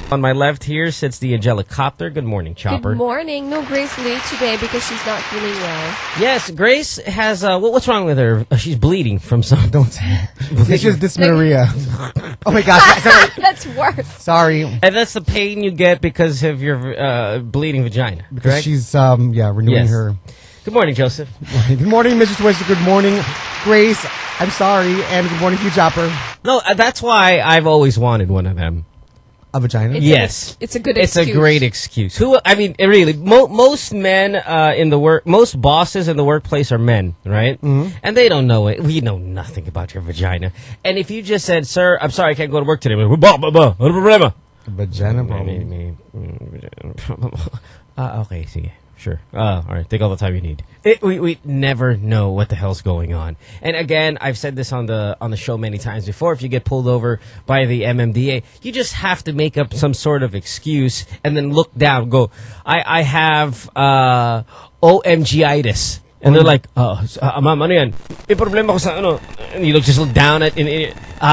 On my left here sits the Angelicopter. Good morning, Chopper. Good morning. No Grace late today because she's not feeling well. Yes, Grace has, what's wrong with her? She's bleeding from some... Don't say it. It's just dysmenorrhea. Oh my gosh. Sorry. That's worse. Sorry. And that's the pain you get because of your bleeding vagina, Because correct? she's, renewing her... Good morning, Joseph. Good morning, Mr. Twister. Good morning, Grace. I'm sorry. And good morning to you, Chopper. No, that's why I've always wanted one of them. A vagina? Yes. It's a good excuse. It's a great excuse. Really, most men most bosses in the workplace are men, right? Mm-hmm. And they don't know it. We know nothing about your vagina. And if you just said, sir, I'm sorry, I can't go to work today. Vagina? Okay, sige. Sure. All right. Take all the time you need. We never know what the hell's going on. And again, I've said this on the show many times before. If you get pulled over by the MMDA, you just have to make up some sort of excuse and then look down. Go, I have OMGitis. And they're like, ma'am, ano yan? May problema ko sa ano. And you just look down at... okay.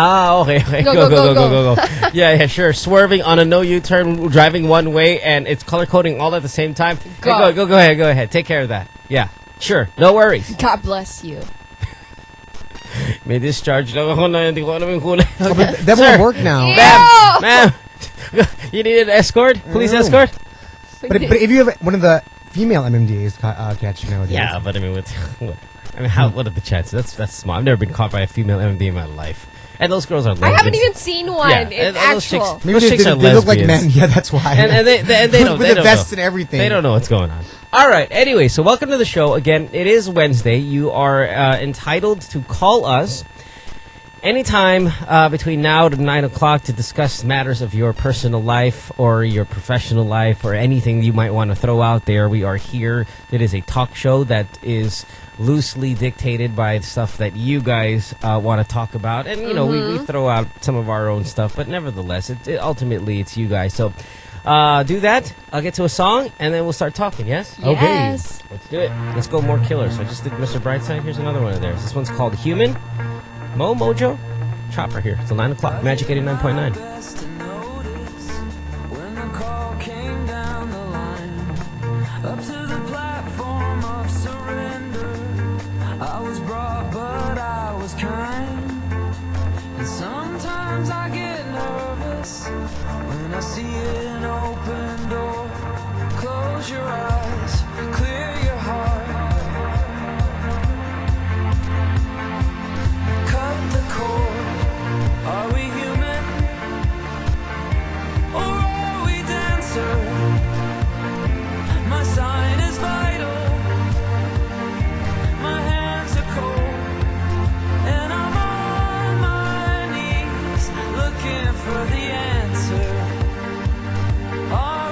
Go. Yeah, sure. Swerving on a no U-turn, driving one way, and it's color coding all at the same time. Go ahead. Take care of that. Yeah, sure. No worries. God bless you. May discharge lang ako na hindi ko alam yung kulay. That won't work now. Ma'am, you need an escort? Police escort? But if you have one of the female MMDAs catch you nowadays. Yeah, but I mean, what are the chances? That's small. I've never been caught by a female MMDA in my life. And those girls are lesbians. I haven't even seen one. Yeah, It's actual. Maybe they look like men. Yeah, that's why. And they don't. With the vests and everything. They don't know what's going on. All right. Anyway, so welcome to the show. Again, it is Wednesday. You are entitled to call us anytime between now to 9 o'clock to discuss matters of your personal life or your professional life or anything you might want to throw out there. We are here. It is a talk show that is loosely dictated by stuff that you guys want to talk about. And, you know, we throw out some of our own stuff, but nevertheless, ultimately it's you guys. So do that. I'll get to a song, and then we'll start talking, yes? Yes. Okay. Let's do it. Let's go more killers. So I just did Mr. Brightside. Here's another one of theirs. This one's called Human. Mojo, Chopper here. Till 9 o'clock. Magic 89.9. Up to the platform of surrender, I was brought, but I was kind. And sometimes I get nervous when I see an open door. Close your eyes, clear your heart. Cut the cord. Are we human? Or are we dancer? My sign is vital. My hands are cold, and I'm on my knees looking for the answer.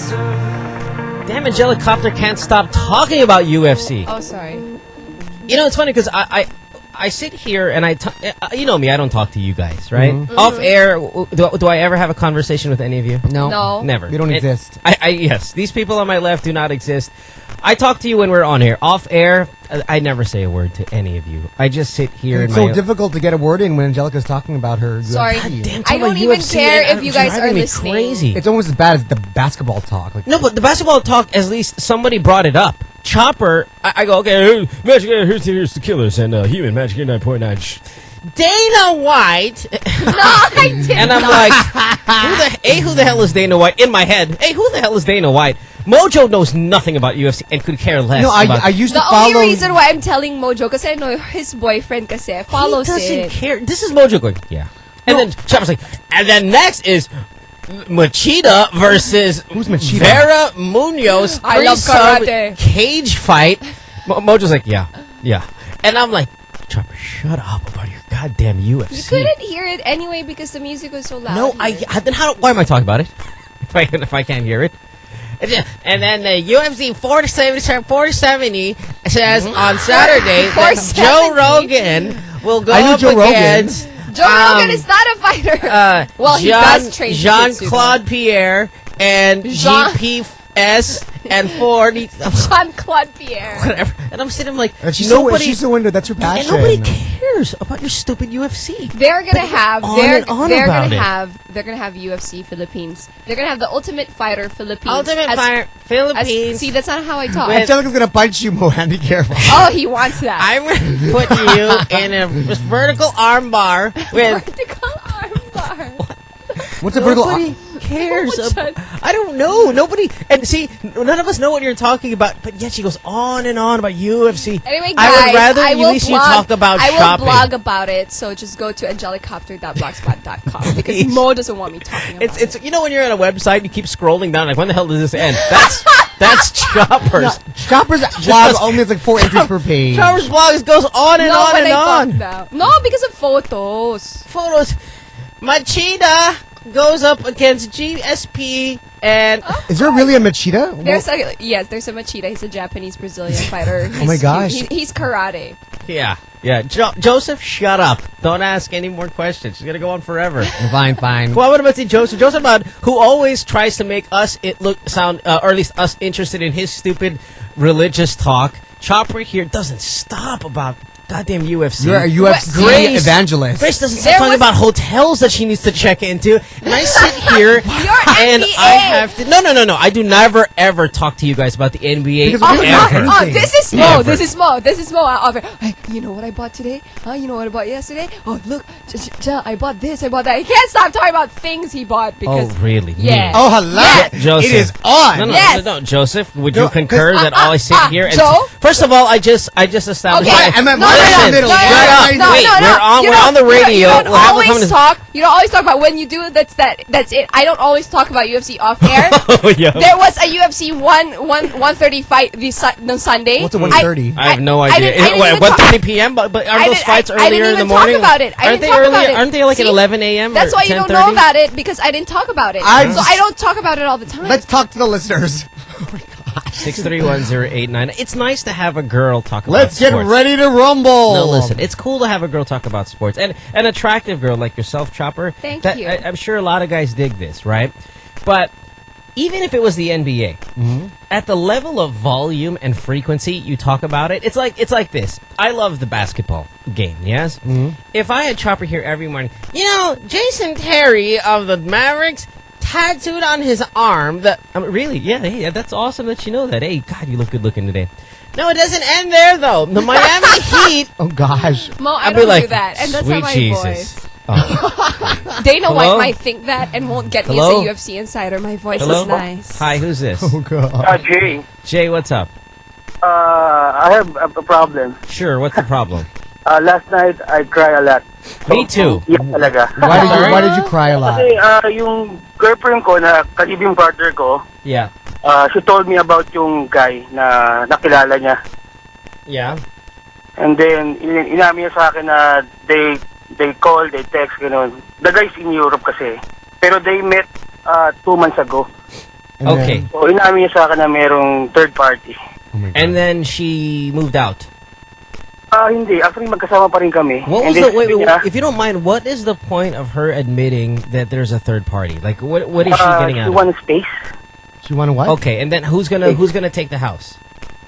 answer. Damn, Angelicopter can't stop talking about UFC. Oh, sorry. You know, it's funny because I sit here and you know me, I don't talk to you guys, right? Off air, do I ever have a conversation with any of you? No. Never. We don't exist. Yes, these people on my left do not exist. I talk to you when we're on air. Off air, I never say a word to any of you. I just sit here It's in so my... difficult to get a word in when Angelica's talking about her. Sorry. UFC. Damn, I talk don't about even UFC care and if you guys driving are me listening. crazy. It's almost as bad as the basketball talk. Like, No, but the basketball talk, at least somebody brought it up. Chopper, I go, okay, Magic, here's the Killers and Human Magic 89.9. Dana White. No, I didn't. And I'm like, who the hell is Dana White? In my head, hey, who the hell is Dana White? Mojo knows nothing about UFC and could care less. no, about I used to The follow. only reason why I'm telling Mojo, kasi I know his boyfriend kasi follows he doesn't it. care. This is Mojo going, yeah. And then Chopper's like, and then next is Machida versus Who's Machida? Vera Munoz. I love threesome karate. Cage fight. Mojo's like, yeah. And I'm like, Chopper, shut up about your goddamn UFC. You couldn't hear it anyway because the music was so loud. No, here. then why am I talking about it? if I can't hear it. And then the UFC 470 says on Saturday that 470? Joe Rogan will go I knew up Joe Rogan. against Joe Rogan is not a fighter. Well, he does train jiu-jitsu, Jean-Claude Pierre and GPS and 40 Jean-Claude Pierre. whatever. And I'm sitting like And she's nobody so into that's her passion. and nobody cares about your stupid UFC. They're gonna have on they're and on they're about gonna it. have UFC Philippines. They're gonna have the Ultimate Fighter Philippines. Ultimate as- Fire Philippines. See, that's not how I talk. Angelica's gonna punch you, Mohan. Be careful. Oh, he wants that. I'm going to put you in a vertical arm bar with Vertical armbar. What's a vertical? nobody cares. What's that? I don't know. Nobody. And see, none of us know what you're talking about. But yet she goes on and on about UFC. Anyway, guys, I would rather I at will least blog, you talk about I will shopping. blog about it, so just go to angelicopter.blogspot.com because Mo doesn't want me talking about It's you know when you're on a website, you keep scrolling down like when the hell does this end? That's Chopper's. Chopper's blog only has like 4 entries per page. Chopper's blog goes on and no, on when and I on. talk now. No, because of photos. Photos. Machida goes up against GSP and Is there really a Machida? There's a Machida. He's a Japanese Brazilian fighter. Oh my gosh. He's karate. yeah. Joseph, shut up. Don't ask any more questions. She's gonna go on forever. Fine. Well, what about Joseph Ahmad, who always tries to make us sound, or at least us interested in his stupid religious talk. Chopper here doesn't stop about goddamn UFC. You're a UFC Grace- evangelist. Grace doesn't There stop talking was- about hotels that she needs to check into, and I sit here and NBA. I have to. No. I do never ever talk to you guys about the NBA. Because Oh, we don't ever. have anything. this is Mo. Never. This is Mo. This is Mo. Hey, you know what I bought today? You know what I bought yesterday? Oh, look, I bought this. I bought that. He can't stop talking about things he bought because. Oh, really? Yeah. Oh, hello. Yes. Joseph. It is on. No, Yes. no, Joseph. Would No, you concur that I sit here and Joe? first of all, I just established. Okay. that- I'm at No, right no, in no, the middle. no, Shut no, up. no, Wait, no, no. we're on the radio. You don't We'll have a always conversation. talk. You don't always talk about when you do that's it. I don't always talk about UFC off air. Oh, yeah. There was a UFC 130 fight this on Sunday. What's a 130? I have no I idea. didn't- I didn't even 1:30 p.m. But aren't I those didn't- fights I earlier didn't in the even talk morning? about it. I Aren't didn't they talk earlier? about it. Aren't they like at See? 11 a.m. That's or why you don't 10:30? know about it because I didn't talk about it. I'm So I don't talk about it all the time. Let's talk to the listeners. 631-089. It's nice to have a girl talk about Let's get sports. ready to rumble. No, listen. It's cool to have a girl talk about sports, and an attractive girl like yourself, Chopper. Thank that, you. I'm sure a lot of guys dig this, right? But even if it was the NBA, at the level of volume and frequency you talk about it, it's like this. I love the basketball game. Yes. If I had Chopper here every morning, Jason Terry of the Mavericks tattooed on his arm that really, hey, that's awesome that you know that. Hey, God, you look good looking today. No, it doesn't end there though. The Miami Heat. Oh gosh. Mo, I I'd be don't like, do that, and that's sweet not my Jesus. voice. Oh. Dana Hello? White might think that and won't get me Hello? as a UFC insider. My voice Hello? is nice. Hi, who's this? Oh god. Jay, Jay, what's up? I have a problem. Sure, what's the problem? Last night, I cry a lot. Me too. Yeah, talaga. Why did you cry a lot? Kasi yung girlfriend ko na kalibing partner ko, Yeah. she told me about yung guy na nakilala niya. Yeah. And then, inamin niya sa akin na they call, they text, gano'n. The guy's in Europe kasi. Pero they met 2 months ago. And Okay. then- So, inamin niya sa akin na merong third party. oh my God. And then she moved out. Hindi. Actually, magkasama pa rin kami. What was And the then wait, sabi wait, niya, if you don't mind, what is the point of her admitting that there's a third party? Like, what is she getting she out of it? wants space. She want to what? Okay, and then who's gonna take the house?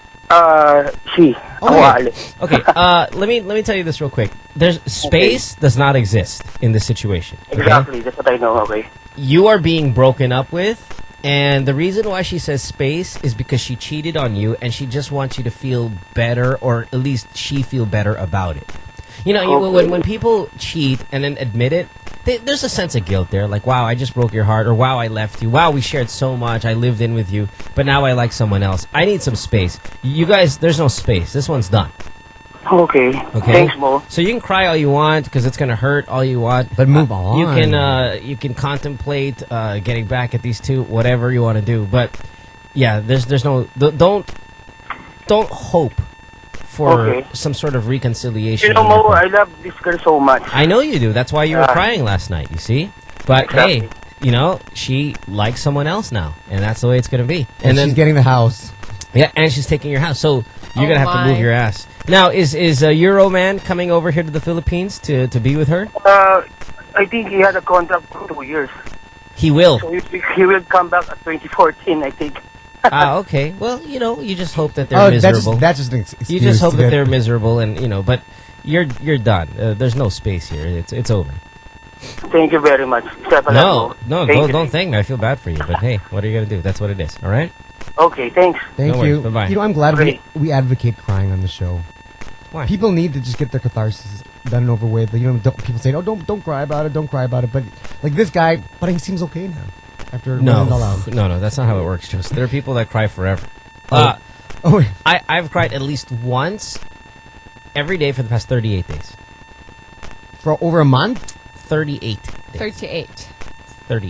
She. Oh, Ako okay. aalis. Okay, let me tell you this real quick. There's space does not exist in this situation. Okay? Exactly. That's what I know. Okay. You are being broken up with, and the reason why she says space is because she cheated on you, and she just wants you to feel better, or at least she feel better about it. You know, when people cheat and then admit it, there's a sense of guilt there. Like, wow, I just broke your heart, or wow, I left you. Wow, we shared so much. I lived in with you, but now I like someone else. I need some space. You guys, there's no space. This one's done. Okay. Okay. Thanks, Mo. So you can cry all you want because it's gonna hurt all you want. But move on. You can contemplate getting back at these two, whatever you want to do. But yeah, there's no don't hope for Okay. some sort of reconciliation. You know, on your Mo, part. I love this girl so much. I know you do. That's why you were Yeah. crying last night. You see, but Exactly. hey, you know she likes someone else now, and that's the way it's gonna be. And she's getting the house. Yeah, and she's taking your house, so you're Oh gonna have to move my. your ass. Now, is Euro Man coming over here to the Philippines to be with her? I think he had a contract for 2 years. He will. So he will come back at 2014, I think. Okay. Well, you know, you just hope that they're Oh, miserable. that's just an excuse. You just hope to that get- they're miserable, and you know. But you're done. There's no space here. It's over. Thank you very much. Step No, Thank you. don't thank me. I feel bad for you, but hey, what are you gonna do? That's what it is. All right. Okay, thanks. Thank No you. worries. Bye-bye. You know, I'm glad Okay. we advocate crying on the show. Why? People need to just get their catharsis done and over with. You know, people say, "Oh, don't cry about it. Don't cry about it." But like this guy, but he seems okay now after running it all out. No, that's not how it works. Just there are people that cry forever. Oh, wait. I've cried at least once every day for the past 38 days. For over a month. 38 days. 38. 38.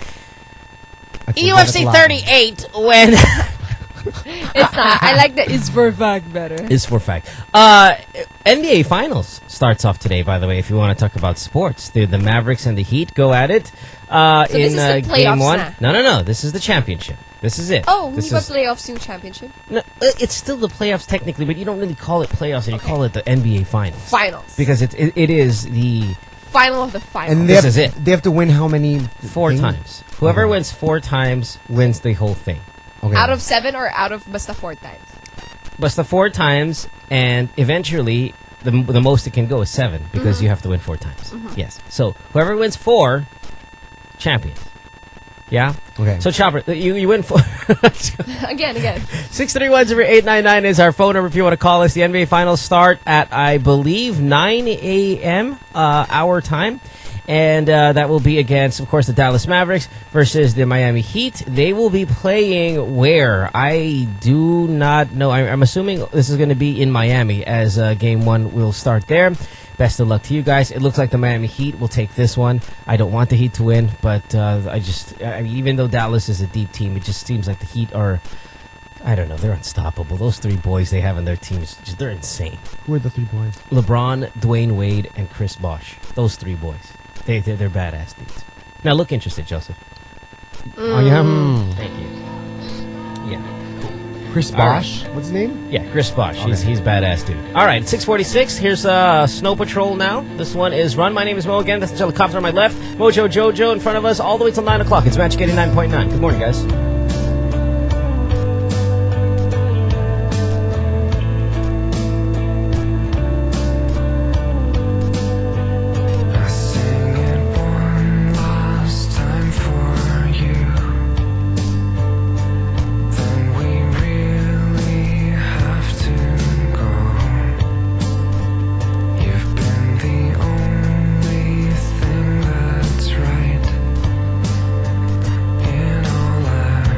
That's UFC a lot. 38 when It's not. I like the is for fact better. is for fact. NBA Finals starts off today, by the way, if you want to talk about sports. The Mavericks and the Heat go at it this in is the game playoffs one. na. No. This is the championship. This is it. Oh, this hindi ba is, playoffs yung championship? no, it's still the playoffs technically, but you don't really call it playoffs, and you call it the NBA Finals. Finals. Because it is the Final of the finals. And This they is have, it. They have to win how many? 4 things? times. Whoever Okay. wins 4 times wins the whole thing. Okay. out of 7 or out of basta 4 times? Basta 4 times, and eventually the most it can go is 7 because you have to win 4 times. Yes. So whoever wins 4, champions. Yeah. Okay. So Chopper, you win 4. Again. 631-0899 is our phone number if you want to call us. The NBA Finals start at, I believe, 9 a.m. Our time. And that will be against, of course, the Dallas Mavericks versus the Miami Heat. They will be playing where? I do not know. I'm assuming this is going to be in Miami as Game 1 will start there. Best of luck to you guys. It looks like the Miami Heat will take this one. I don't want the Heat to win, but I mean, even though Dallas is a deep team, it just seems like the Heat are, I don't know, they're unstoppable. Those 3 boys they have in their teams, they're insane. Who are the 3 boys? LeBron, Dwayne Wade, and Chris Bosh. Those 3 boys. They're badass dudes. Now look interested, Joseph. Oh yeah. Thank you. Yeah. Chris All right. Bosh. What's his name? Yeah, Chris Bosh. Okay. He's badass dude. All right, 6:46. Here's Snow Patrol now. This one is Run. My name is Mo again. That's the helicopter on my left. Mojo Jojo in front of us all the way till 9 o'clock. It's Magic 89.9. Good morning, guys. I sing it one last time for you. Then we really have to go. You've been the only thing that's right in all I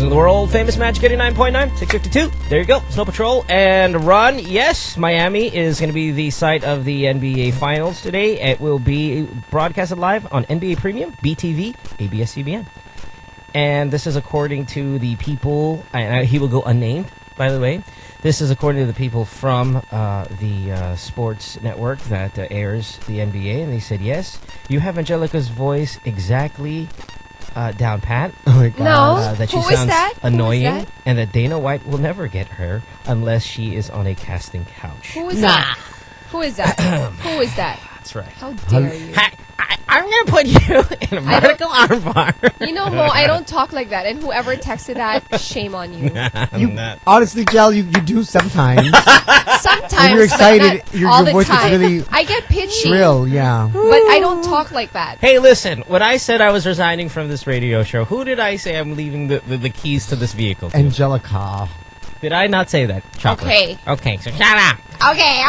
the world famous Magic 89.9, 652. There you go. Snow Patrol and Ron. Yes, Miami is going to be the site of the NBA Finals today. It will be broadcasted live on NBA Premium, BTV, ABS-CBN. And this is according to the people, and he will go unnamed, by the way. This is according to the people from the sports network that airs the NBA, and they said, yes, you have Angelica's voice exactly down pat. Oh my God. No. That she Who is sounds that? Who is annoying, that? and that Dana White will never get her unless she is on a casting couch. Who is that? Who is that? Who is that? That's right. How dare you? I'm going to put you in a vertical armbar. You know, Mo, I don't talk like that. And whoever texted that, shame on you. Honestly, Jel, you do sometimes. Sometimes, When you're excited, but not your all the voice gets time. really I get pitchy, shrill, yeah. but I don't talk like that. Hey, listen, when I said I was resigning from this radio show, who did I say I'm leaving the keys to this vehicle to? Angelica. Did I not say that? Chocolate. Okay. Okay, so shut up. Okay.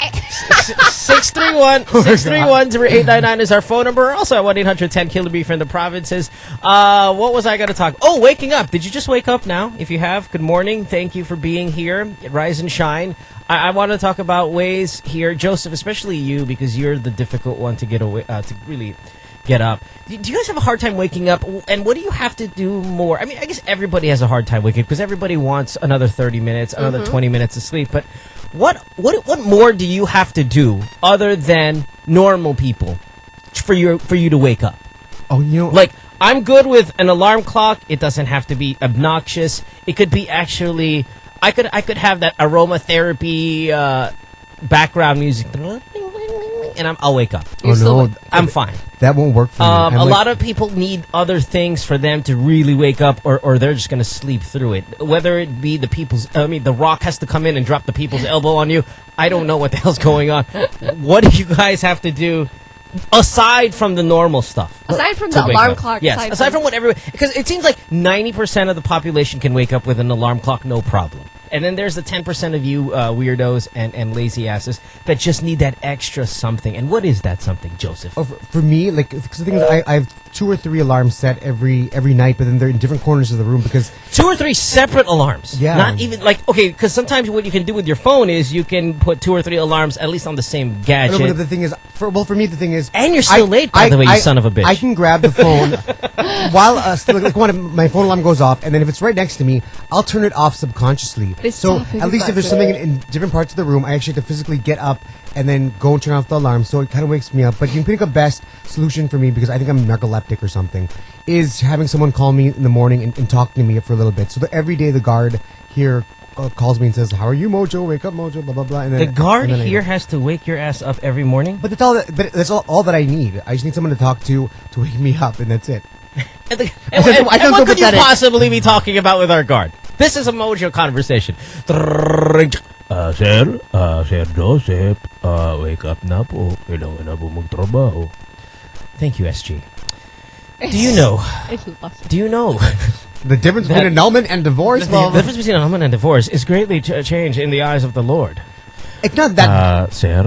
631-0899 is our phone number. Also at 1-800-10-KILOBEEF from the provinces. What was I going to talk? Oh, waking up. Did you just wake up now? If you have, good morning. Thank you for being here. Rise and shine. I want to talk about ways here, Joseph, especially you, because you're the difficult one to get away, to really get up. Do you guys have a hard time waking up? And what do you have to do more? I mean, I guess everybody has a hard time waking up because everybody wants another 30 minutes, another 20 minutes of sleep. But what more do you have to do other than normal people for you to wake up? Oh, you know, Like, I'm good with an alarm clock. It doesn't have to be obnoxious. It could be actually, I could have that aromatherapy background music, and I'll wake up. oh no, I'm fine. that won't work for me. A lot of people need other things for them to really wake up, or they're just going to sleep through it. Whether it be the Rock has to come in and drop the people's elbow on you. I don't know what the hell's going on. What do you guys have to do aside from the normal stuff? Aside from to the wake alarm up? clock. Yes, aside from what everybody, because it seems like 90% of the population can wake up with an alarm clock, no problem. And then there's the 10% of you weirdos and lazy asses that just need that extra something. And what is that something, Joseph? Oh, for me, like, because the thing is, I have 2 or 3 alarms set every night, but then they're in different corners of the room because 2 or 3 separate alarms. Yeah. Not even, like, okay, because sometimes what you can do with your phone is you can put 2 or 3 alarms at least on the same gadget. no, but the thing is, for me, the thing is, And you're still late, by the way, you son of a bitch. I can grab the phone while still, like, when my phone alarm goes off, and then if it's right next to me, I'll turn it off subconsciously. This So topic at is least if there's something in different parts of the room, I actually have to physically get up and then go and turn off the alarm. So it kind of wakes me up. But you think a best solution for me, because I think I'm narcoleptic or something, is having someone call me in the morning and talk to me for a little bit. So that every day the guard here calls me and says, "How are you, Mojo? Wake up, Mojo." Blah blah blah. And then the guard and then here has to wake your ass up every morning? But that's all that I need. I just need someone to talk to wake me up, and that's it. And, I sound what so could you pathetic. possibly be talking about with our guard? This is a Mojo conversation. Sir Joseph, wake up na po. Kailangan na po magtrabaho. Thank you, SG. Do you know? Do you know? The difference between annulment and divorce? The difference between annulment and divorce is greatly changed in the eyes of the Lord. It's not that... Sir,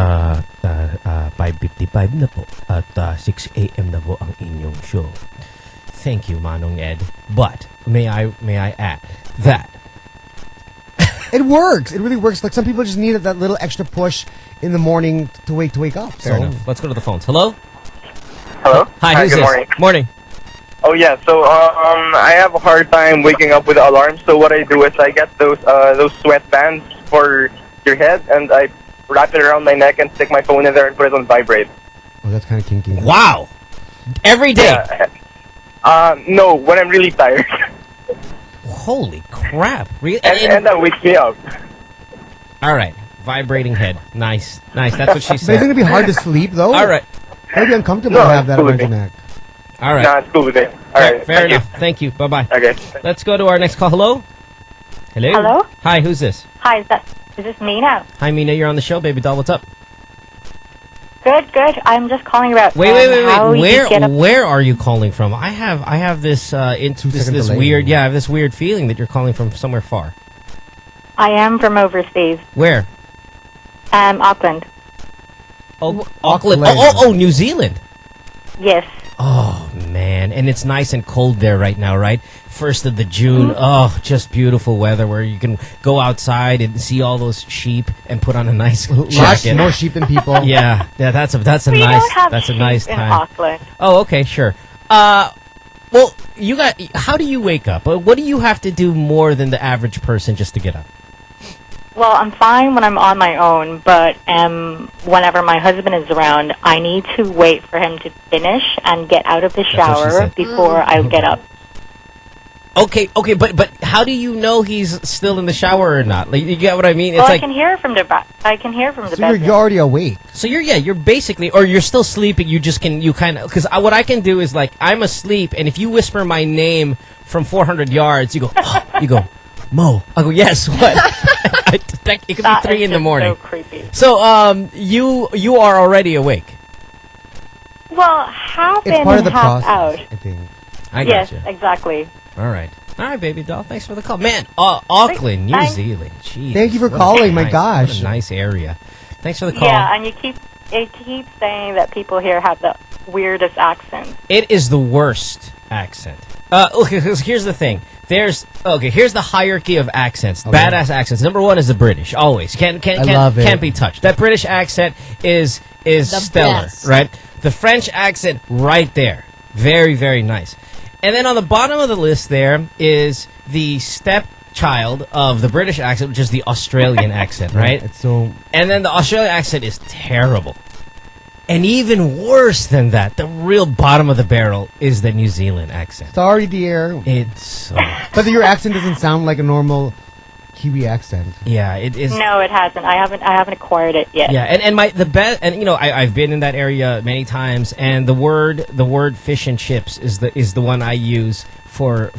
5:55 na po at 6 a.m. na po ang inyong show. Thank you, Manong Ed. But may I add that It works. It really works. Like, some people just need that little extra push in the morning to wake up. fair enough. Let's go to the phones. Hello? Hello? Hi, who's good this? morning. Morning. Oh, yeah. So, I have a hard time waking up with the alarm. So what I do is I get those sweatbands for your head, and I wrap it around my neck and stick my phone in there and put it on vibrate. Oh, that's kind of kinky. Wow. Every day. Yeah. No, when I'm really tired. Holy crap. Really? and that wakes me up. All right. Vibrating head. Nice. That's what she But said. isn't it be hard to sleep, though? All right. It'd be uncomfortable No, to have that it's around cool. your neck. All right. Nah, it's cool with it. All right. Fair thank you. enough. Thank you. Bye-bye. Okay. Let's go to our next call. Hello? Hello? Hi, who's this? Hi, is this Mina? Hi, Mina. You're on the show, baby doll. What's up? Good. I'm just calling about Wait. how you get up. Where are you calling from? I have this this delay. weird I have this weird feeling that you're calling from somewhere far. I am from overseas. Where? Auckland. Oh, Auckland. Auckland. Oh, New Zealand. Yes. Oh, man. And it's nice and cold there right now, right? 1st of the June. Oh, just beautiful weather where you can go outside and see all those sheep and put on a nice Lots jacket. more sheep than people. Yeah, that's a We nice don't have that's a sheep nice in time. Auckland. Oh, okay, sure. Well, how do you wake up? What do you have to do more than the average person just to get up? Well, I'm fine when I'm on my own, but whenever my husband is around, I need to wait for him to finish and get out of the what she shower said. before I get up. Okay, but how do you know he's still in the shower or not? Like, you get what I mean? It's Well, like I can hear from the So bedroom. you're already awake. so you're basically, or you're still sleeping. You just you kind of, because what I can do is like I'm asleep, and if you whisper my name from 400 yards, you go Mo. I go, yes. What? It could be That 3 is in the just morning. So creepy. So you are already awake. Well, half It's in part of and the half process, out. I think. I Yes, gotcha. exactly. All right, baby doll. Thanks for the call, man. Auckland, New Thanks. Zealand. Jeez, Thank you for what a calling, my nice- gosh. what a nice area. Thanks for the call. Yeah, and it keeps saying that people here have the weirdest accents. It is the worst accent. Okay, 'cause here's the thing. Here's the hierarchy of accents. Okay. Badass accents. Number 1 is the British. Always can't love it. can't be touched. That British accent is stellar, best. right? The French accent, right there, very very nice. And then on the bottom of the list there is the stepchild of the British accent, which is the Australian accent, right? It's so... And then the Australian accent is terrible. And even worse than that, the real bottom of the barrel is the New Zealand accent. Sorry, dear. It's so... But your accent doesn't sound like a normal Kiwi accent. Yeah, it is... No, it hasn't. I haven't acquired it yet. Yeah, and you know, I've been in that area many times, and the word fish and chips is the one I use for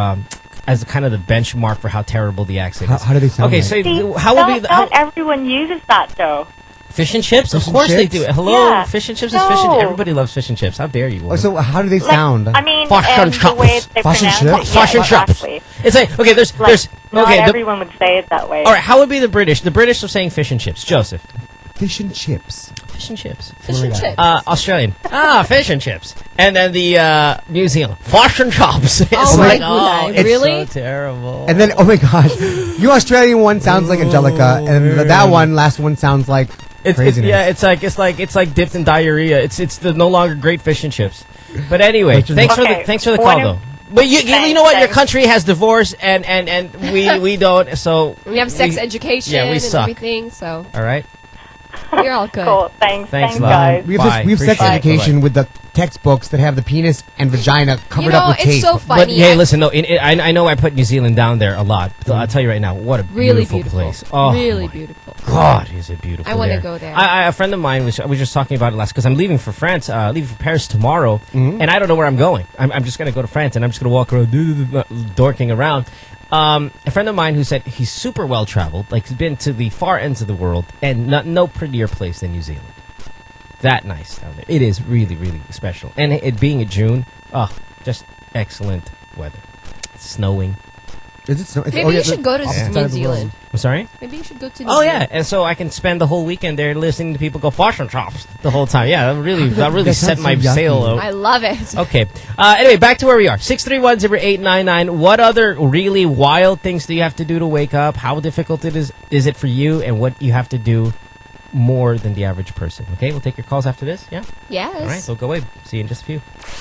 as kind of the benchmark for how terrible the accent is. How do they sound Okay, like? so See, how would be the, not everyone uses that though. fish and chips? Fish Of and course they chips? do. Hello, Yeah. fish and chips is fish and No. everybody loves fish and chips. How dare you? Oh, woman. so how do they Like, sound? I mean, Fish and and the way chips. they Fish and pronounce chips? it. Fish Yeah, and chips. exactly. It's like okay, there's Like, not okay. everyone would say it that way. All right, how would be the British? The British are saying fish and chips. Joseph, Fish and chips. fish and chips. Fish and chips. Australian, fish and chips, and then the New Zealand, fish and chops. It's Oh like, my oh, God, it's really? so terrible. And then, oh my gosh, your Australian one sounds like Angelica, and that last one sounds like craziness. it's like dipped in diarrhea. It's no longer great fish and chips. But anyway, But you're thanks Okay, for the one call of- though. But you know what? Your thanks. country has divorce and we don't. So We have sex education yeah, we and suck. everything, so all right. you're all good. Cool. Thanks, Thanks, love. guys. We Bye. have sex Appreciate it. education with the textbooks that have the penis and vagina covered You know, up with it's tape. so But funny. hey, listen, no, I know I put New Zealand down there a lot. But I'll tell you right now, what a Really beautiful, beautiful. place. Oh, really my beautiful. God, is it beautiful? I wanna there. go there. A friend of mine was just talking about it last because I'm leaving for France, leaving for Paris tomorrow, and I don't know where I'm going. I'm just gonna go to France and I'm just gonna walk around dorking around. A friend of mine who said he's super well traveled, like he's been to the far ends of the world, and no prettier place than New Zealand. That nice down there. It is really, really special. And it being a June, just excellent weather. It's snowing. Is it snow? It's- Maybe oh, yeah, you should go to opposite side New of the world. Zealand. I'm sorry? Maybe you should go to New Oh Zealand. yeah, and so I can spend the whole weekend there listening to people go fish and chops the whole time. Yeah, that really That set sounds my so yucky. sail out. I love it. Okay. Anyway, back to where we are. 631-0899. What other really wild things do you have to do to wake up? How difficult is it for you? And what you have to do more than the average person? Okay, we'll take your calls after this. Yeah. Yes. All right. So go away. See you in just a few.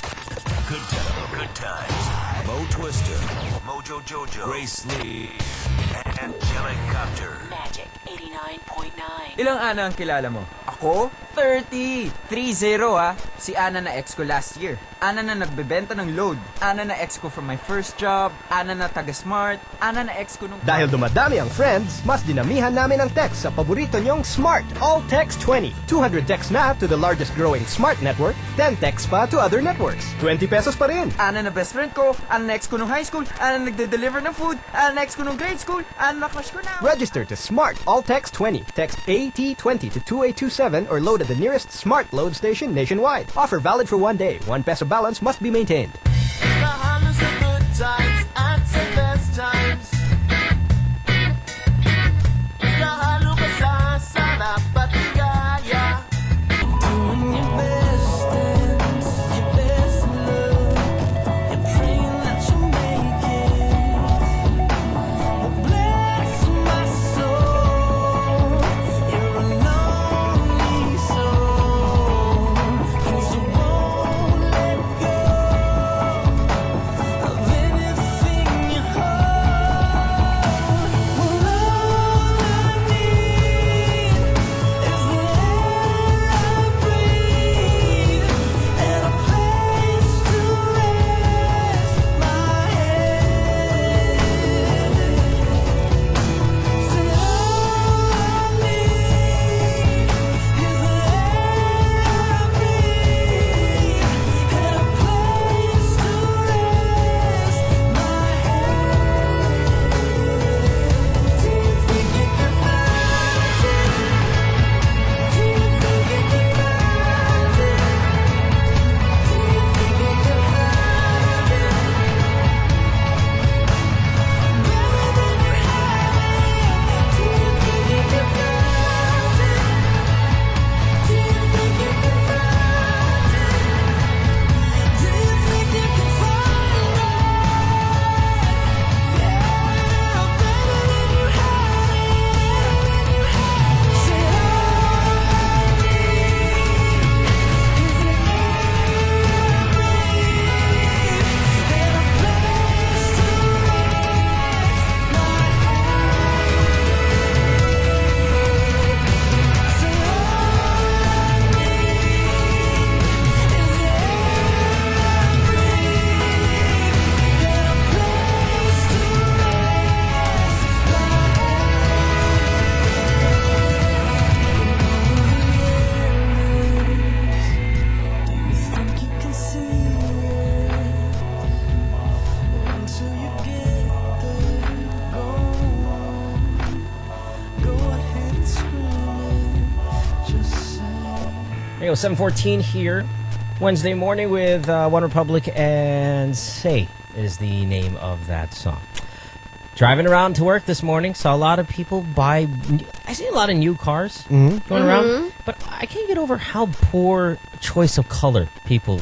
Good times. Mo Twister, Mojo Jojo, Grace Lee, Angelic Copter. Magic 89.9. Ilang Ana ang kilala mo? Ako? 30! 30 ah! Si Ana na ex ko last year. Ana na nagbebenta ng load. Ana na ex ko from my first job. Ana na taga-smart. Ana na ex ko nung... Dahil dumadami ang friends, mas dinamihan namin ang text sa paborito nyong Smart All Text 20. 200 texts na to the largest growing Smart network, 10 texts pa to other networks. 20 pesos pa rin. Ana na best friend ko. Ana na ex ko nung high school. Ana na nagde-deliver ng food. Ana na ex ko nung grade school. Ana na crush ko na... Register to Smart All Text 20. Text AT20 to 2827 or load at the nearest Smart load station nationwide. Offer valid for 1 day. 1 peso balance must be maintained. Show, 7:14 here. Wednesday morning with One Republic, and Say is the name of that song. Driving around to work this morning, saw a lot of people buy... I see a lot of new cars going around, but I can't get over how poor choice of color people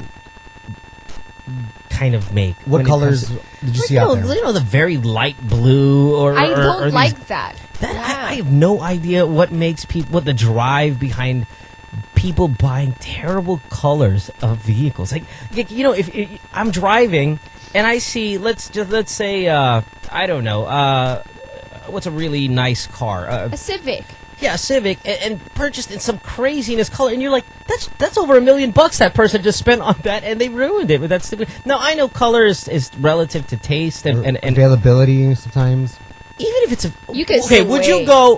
kind of make. What colors did you see out there? You know, the very light blue or... I don't or these- like that. I have no idea what makes people... What the drive behind... people buying terrible colors of vehicles. Like you know, if I'm driving and I see, let's say, I don't know, what's a really nice car? A Civic. Yeah, a Civic, and purchased in some craziness color, and you're like, that's over $1 million that person just spent on that, and they ruined it with that stupid. Now I know color is relative to taste and availability sometimes. Even if it's a you can okay, would you go?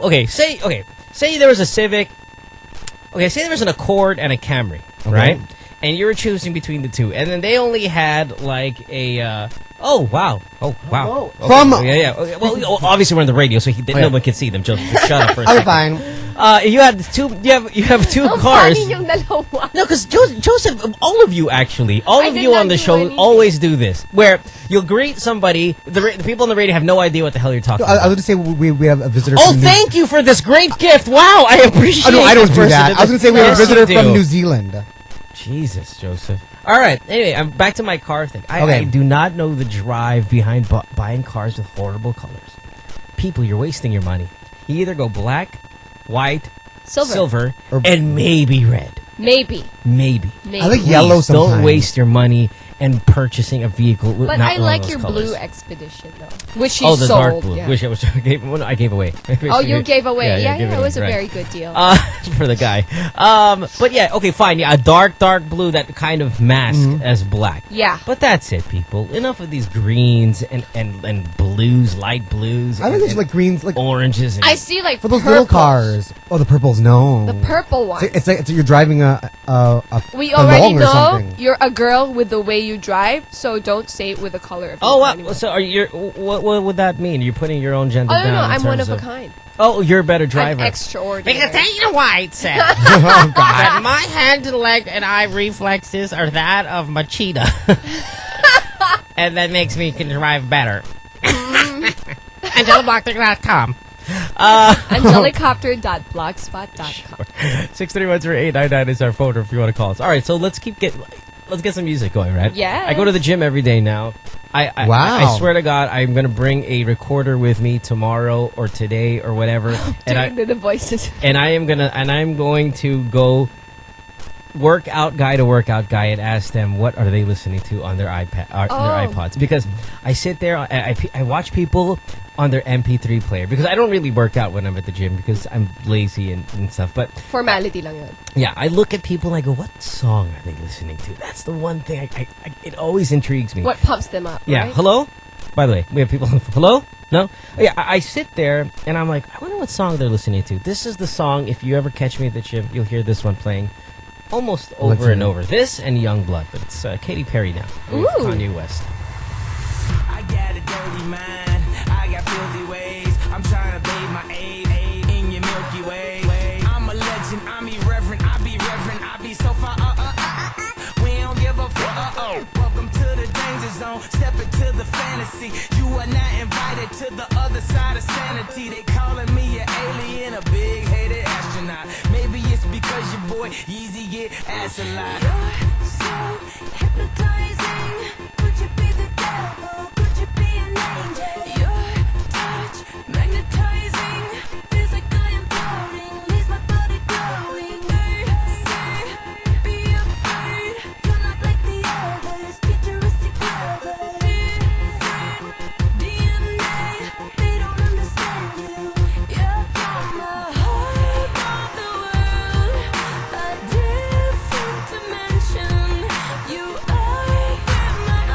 Say there was a Civic. Okay, say there was an Accord and a Camry, right? And you were choosing between the two, and then they only had like a. Oh wow! Okay. From yeah. Okay. Well, obviously we're on the radio, so no one can see them. Just shut up for a second. fine. You had two. You have two cars. Yung dalawa. No, because Joseph, all of you actually, all of did you not on the do show anything. always do this, where you'll greet somebody. The people on the radio have no idea what the hell you're talking about. I was going to say we have a visitor. Oh, from thank you for this great gift! Wow, I appreciate. No, I don't this do person that. I was going to say we have a Yes, visitor you from do. New Zealand. Jesus, Joseph. All right. Anyway, I'm back to my car thing. I do not know the drive behind buying cars with horrible colors. People, you're wasting your money. You either go black, white, silver and maybe red. Maybe. I like yellow Please sometimes. don't waste your money in purchasing a vehicle with But not I one of like those your colors. blue Expedition though, which she Oh, the sold. dark blue. Yeah. Which I gave away. Oh, you gave away. Yeah, gave it was a right. very good deal. For the guy. But yeah, okay, fine. Yeah, a dark blue that kind of masked as black. Yeah. But that's it, people. Enough of these greens and blues, light blues. I think and, it's like greens, like oranges. And I see like for those purples. little cars. Oh, the purples, no. The purple one. It's like you're driving a We already Long or know something. you're a girl with the way you drive, so don't say it with the color of your Oh, car wow. anymore. So what would that mean? You're putting your own gender Oh, down no, in I'm one terms of a kind. Oh, you're a better driver. I'm extraordinary. Because Dana White said Oh, God. that my hand, leg, and eye reflexes are that of my cheetah. And that makes me can drive better. AngelaBlock.com. Angelicopter.blogspot.com. 631-0899 is our phone if you want to call us. All right, so let's get some music going, right? Yes. I go to the gym every day now. I swear to God, I'm going to bring a recorder with me tomorrow or today or whatever. Doing the voices. And I'm going to go workout guy to workout guy and ask them what are they listening to on their iPad, their iPods, because I sit there and I watch people on their MP3 player, because I don't really work out when I'm at the gym because I'm lazy and stuff. But Formality lang yun. yeah, I look at people and I go, what song are they listening to? That's the one thing it always intrigues me. What pumps them up, Yeah. right? Hello? By the way, we have people on the phone. Hello? No? Yeah, I sit there and I'm like, I wonder what song they're listening to. This is the song, if you ever catch me at the gym, you'll hear this one playing almost over and over. This and Youngblood, but it's Katy Perry now. With Ooh. Kanye West. I got a dirty mind, I got filthy ways. I'm trying to bathe my aid in your Milky Way. I'm a legend, I'm irreverent, I be reverent, I be so far. We don't give a fuck. Welcome to the danger zone, step into the fantasy. You are not invited to the other side of sanity. They calling me an alien, a big-headed astronaut. Maybe it's because your boy Yeezy get ass a lot. You're so hypnotizing. Could you be the devil? Could you be an angel? Your touch magnetizing. Feels like I am floating. Leaves my body glowing. They say, be afraid. You're not like the others. Futuristic lovers. Different DNA. They don't understand you. You're from the heart of the world. A different dimension. You are in my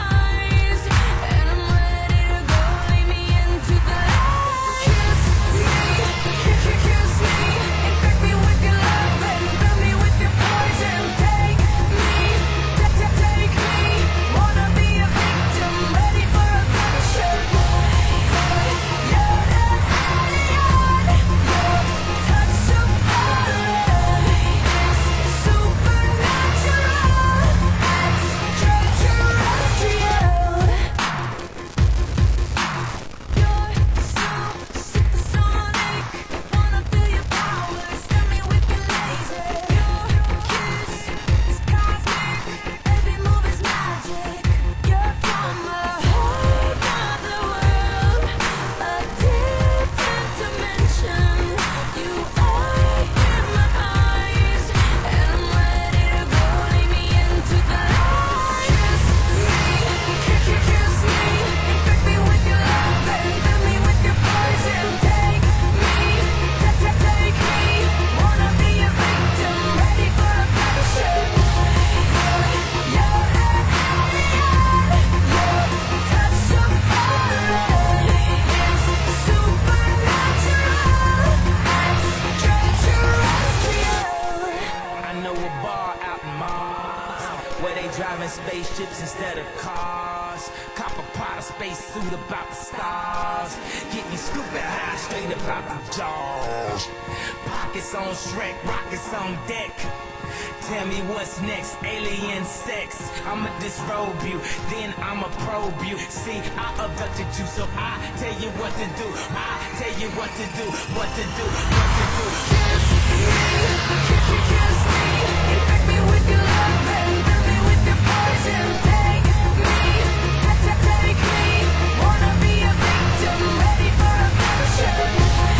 spacesuit about the stars. Getting stupid high, straight about the jaws. Pockets on Shrek, rockets on deck. Tell me what's next, alien sex. I'ma disrobe you, then I'ma probe you. See, I abducted you, so I tell you what to do. I tell you what to do, what to do, what to do. Kiss me, kiss me. Infect me with your love and fill me with your poison. Take me, take me. Wanna be a victim, ready for a passion.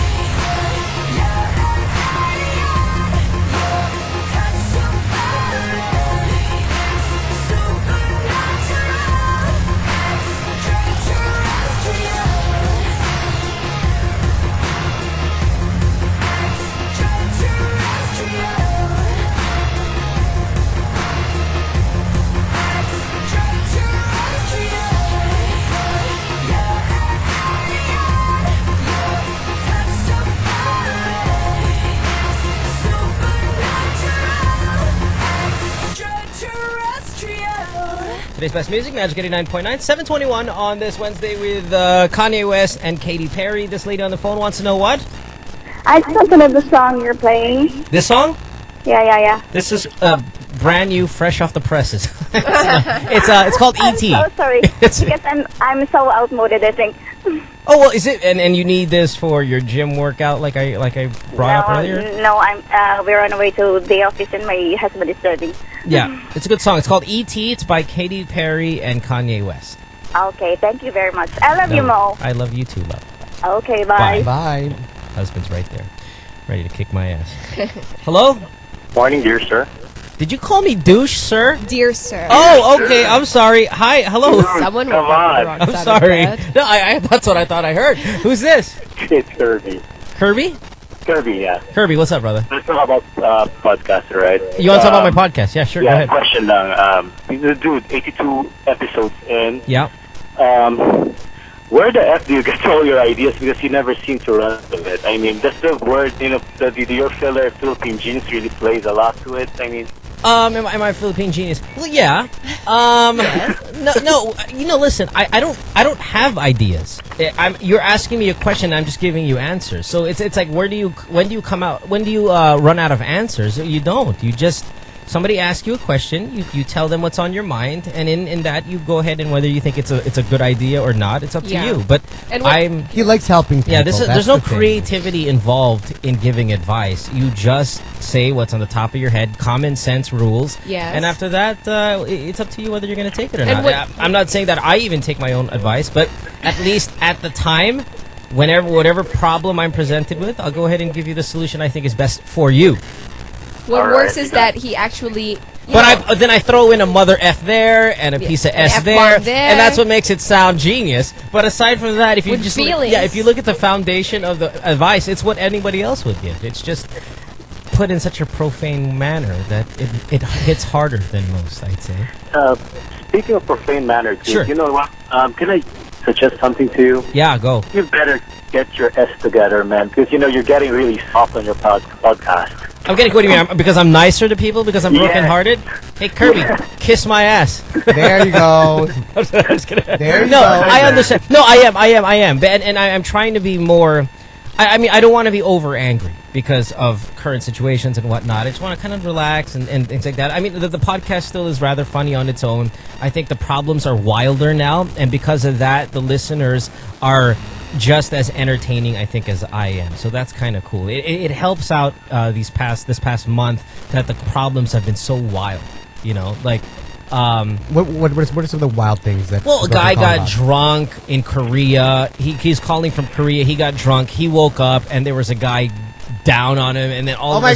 Today's best music, Magic 89.9, 721 on this Wednesday with Kanye West and Katy Perry. This lady on the phone wants to know what? I just want to know the song you're playing. This song? Yeah. This is brand new, fresh off the presses. it's called E.T. I'm so sorry because I'm so outmoded, I think. Oh well, is it? And you need this for your gym workout, like I brought up earlier. No, we're on our way to the office, and my husband is starting. Yeah, it's a good song. It's called E.T. It's by Katy Perry and Kanye West. Okay, thank you very much. I love you, Mo. I love you too, love. Okay, bye. Bye. Husband's right there, ready to kick my ass. Hello? Morning, dear sir. Did you call me douche, sir? Dear sir. Oh, okay. I'm sorry. Hi. Hello. Someone Come on. I'm sorry. No, that's what I thought I heard. Who's this? It's Kirby. Kirby? Kirby, yeah. Kirby, what's up, brother? Let's talk about podcast, right? You want to talk about my podcast? Yeah, sure. Go ahead. Question lang. Dude, 82 episodes in. Yeah. Where the F do you get all your ideas? Because you never seem to run with it. I mean, does the word, your filler Philippine Genius really plays a lot to it? I mean... Am I a Philippine genius? Well, yeah. No. Listen. I don't have ideas. You're asking me a question. I'm just giving you answers. So it's like, when do you run out of answers? You don't. You just somebody asks you a question. You tell them what's on your mind, and in that you go ahead, and whether you think it's a good idea or not, it's up to you. But he likes helping people. Yeah, there's no creativity involved in giving advice. You just say what's on the top of your head, common sense rules. Yes. And after that, it's up to you whether you're going to take it or not. I'm not saying that I even take my own advice, but at least at the time, whatever problem I'm presented with, I'll go ahead and give you the solution I think is best for you. What works is that he actually... then I throw in a mother F there and a piece of S there, and that's what makes it sound genius. But aside from that, if you if you look at the foundation of the advice, it's what anybody else would give. It's just put in such a profane manner that it hits harder than most, I'd say. Speaking of profane manner, dude, sure. You know what? Can I suggest something to you? Yeah, go. You better get your S together, man, because you're getting really soft on your podcast. I'm getting, what do you mean? Because I'm nicer to people? Because I'm broken-hearted? Hey, Kirby, kiss my ass. There you go. There you go. I understand. No, I am. And I'm trying to be more... I mean, I don't want to be over-angry because of current situations and whatnot. I just want to kind of relax and things like that. I mean, the podcast still is rather funny on its own. I think the problems are wilder now, and because of that, the listeners are just as entertaining, I think, as I am. So that's kind of cool. It helps out this past month that the problems have been so wild. Like... What are some of the wild things that... Well, a guy got drunk in Korea. He's calling from Korea. He got drunk. He woke up, and there was a guy down on him, and then all of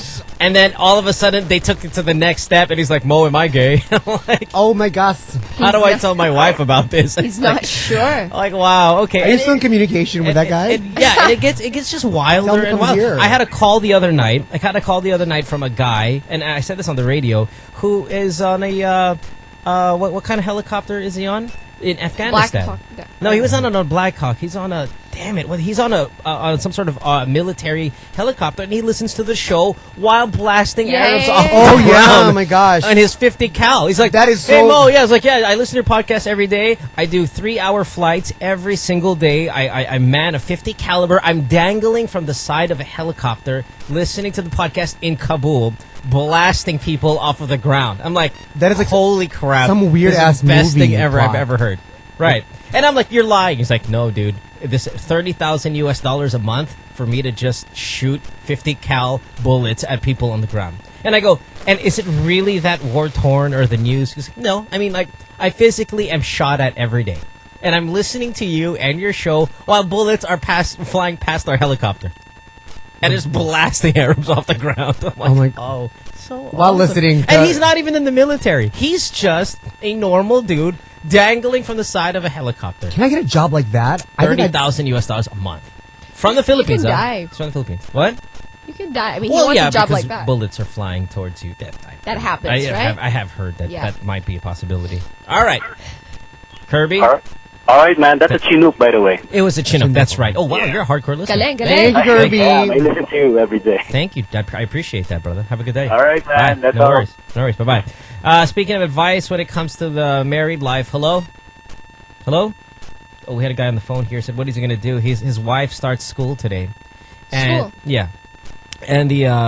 a sudden they took it to the next step, and he's like, Mo, am I gay? Like, oh my gosh. How do I tell my wife about this? He's not sure. Like, wow, okay. Are you still in communication with that guy? And it gets just wilder and wilder. I had a call the other night. From a guy, and I said this on the radio, who is on a what kind of helicopter is he on? In Afghanistan. Black Hawk. No, he was on a Black Hawk. He's on a damn it, well, he's on on some sort of military helicopter, and he listens to the show while blasting Arabs off the Oh, yeah, ground oh my gosh. on his 50 cal. He's like, That is hey, so- Mo, yeah, I was like, yeah, I listen to your podcast every day. I do 3-hour flights every single day. I man a 50 caliber. I'm dangling from the side of a helicopter, listening to the podcast in Kabul, blasting people off of the ground. I'm like, That is like holy crap. some weird this is ass the best movie thing ever I've plot. ever heard. Right. And I'm like, you're lying. He's like, no, dude. This $30,000 a month for me to just shoot 50 cal bullets at people on the ground. And I go, and is it really that war-torn or the news? He's like, no. I mean, like, I physically am shot at every day. And I'm listening to you and your show while bullets are flying past our helicopter. And just blasting Arabs off the ground. I'm like, so While awesome. listening to- And he's not even in the military. He's just a normal dude dangling from the side of a helicopter. Can I get a job like that? I think I'd- $30,000 a month. From the Philippines, can huh? die. It's from the Philippines. What? You can die. I mean, Well, he wants yeah, a job because like that. bullets are flying towards you. That happens, right? I have heard that Yeah. that might be a possibility. All right. Kirby? All right, man. That's a Chinook, by the way. It was a Chinook. That's right. Oh, wow. You're a hardcore listener. Galing, galing. Thank you, Kirby. Yeah, I listen to you every day. Thank you. I appreciate that, brother. Have a good day. All right, man. Bye. That's no all. worries. No worries. Bye-bye. Speaking of advice when it comes to the married life, hello? Hello? Oh, we had a guy on the phone here said, what is he going to do? His wife starts school today. And, School? Yeah. And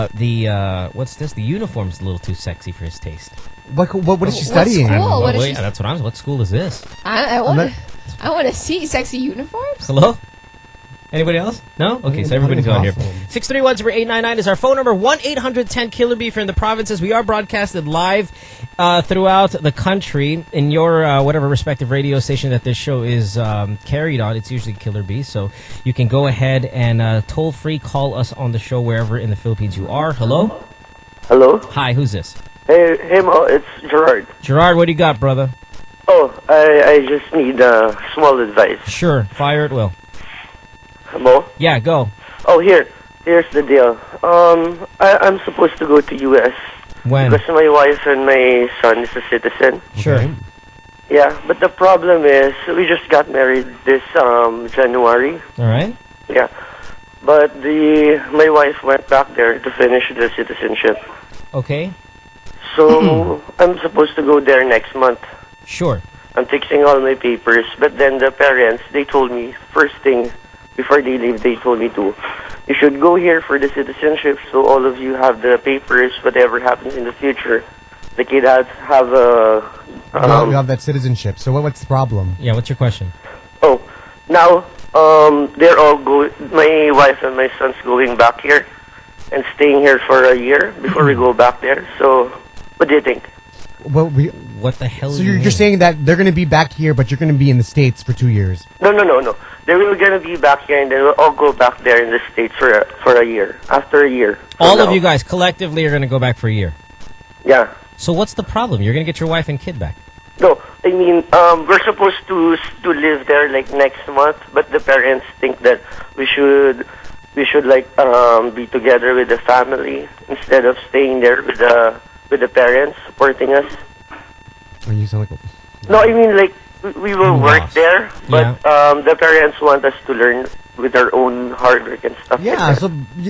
the what's this? The uniform's a little too sexy for his taste. What is she What studying? school? What is Well, she- yeah, that's what I'm. What school is this? I want to see sexy uniforms. Hello? Anybody else? No? Okay, so everybody's on here. 631-0899 is our phone number. 1-800-10-KILLER-B if you're in the provinces. We are broadcasted live throughout the country in your whatever respective radio station that this show is carried on. It's usually Killer B, so you can go ahead and toll-free call us on the show wherever in the Philippines you are. Hello? Hello? Hi, who's this? Hey, Mo, it's Gerard. Gerard, what do you got, brother? Oh, I just need small advice. Sure, fire at will. Mo? Yeah, go. Oh, here's the deal. I'm supposed to go to U.S. When? Because my wife and my son is a citizen. Sure. Yeah, but the problem is we just got married this January. All right. Yeah, but my wife went back there to finish the citizenship. Okay. So I'm supposed to go there next month. Sure. I'm fixing all my papers, but then the parents, they told me, first thing, before they leave, they told me you should go here for the citizenship so all of you have the papers, whatever happens in the future. The kid have a... we have that citizenship. So what's the problem? Yeah, what's your question? Oh, now, they're all my wife and my son's going back here and staying here for a year before we go back there. So, what do you think? Well, what the hell? So you're saying that they're going to be back here, but you're going to be in the States for 2 years. No. They were going to be back here and then we'll all go back there in the States for a year. After a year. All of you guys collectively are going to go back for a year. Yeah. So what's the problem? You're going to get your wife and kid back. No, I mean, we're supposed to live there like next month, but the parents think that we should like be together with the family instead of staying there with the parents supporting us. Oh, you sound like No, I mean like we will work there, but the parents want us to learn with our own hard work and stuff. yeah. like that. So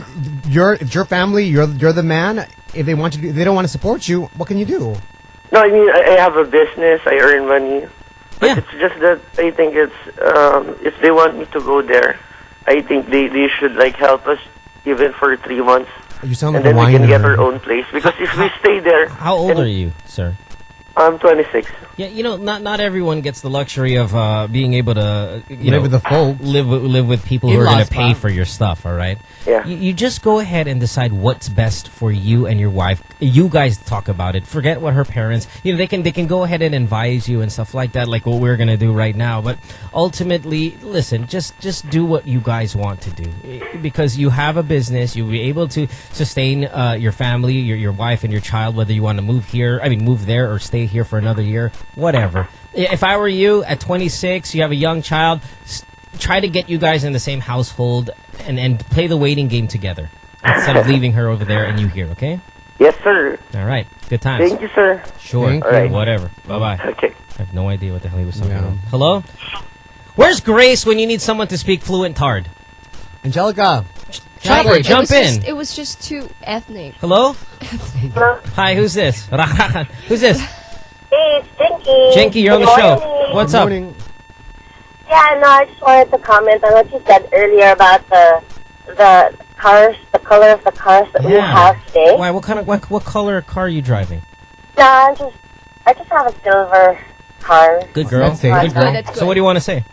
it's your family. You're the man. If they want you, they don't want to support you. What can you do? No, I mean I have a business. I earn money, but it's just that I think it's if they want me to go there, I think they should like help us even for 3 months. You sound and like a then we can whiner. get our own place. Because if we stay there, How old are you, sir? I'm 26. Yeah, you know, not everyone gets the luxury of being able to Live with the folks. live with people who are going In-laws, to pay Bob. for your stuff. All right. Yeah. You just go ahead and decide what's best for you and your wife. You guys talk about it. Forget what her parents. They can go ahead and advise you and stuff like that, like what we're gonna do right now. But ultimately, listen, just do what you guys want to do, because you have a business. You'll be able to sustain your family, your wife and your child, whether you want to move there or stay here for another year, whatever. If I were you at 26, you have a young child, try to get you guys in the same household and play the waiting game together instead of leaving her over there and you here, okay? Yes, sir. All right. Good times. Thank you, sir. Sure. Thank you. All right. Whatever. Bye-bye. Okay. I have no idea what the hell he was talking about. Hello? Where's Grace when you need someone to speak fluent Tard? Angelica. Chopper, jump in. It was just too ethnic. Hello? Hi, who's this? Who's this? Hey, it's Jinky. Jinky, you're on the show. What's up? Yeah, no, I just wanted to comment on what you said earlier about the cars, the color of the cars that we have today. Why? What color car are you driving? No, I just have a silver car. Good girl. That's safe. Good girl. That's good. So what do you want to say?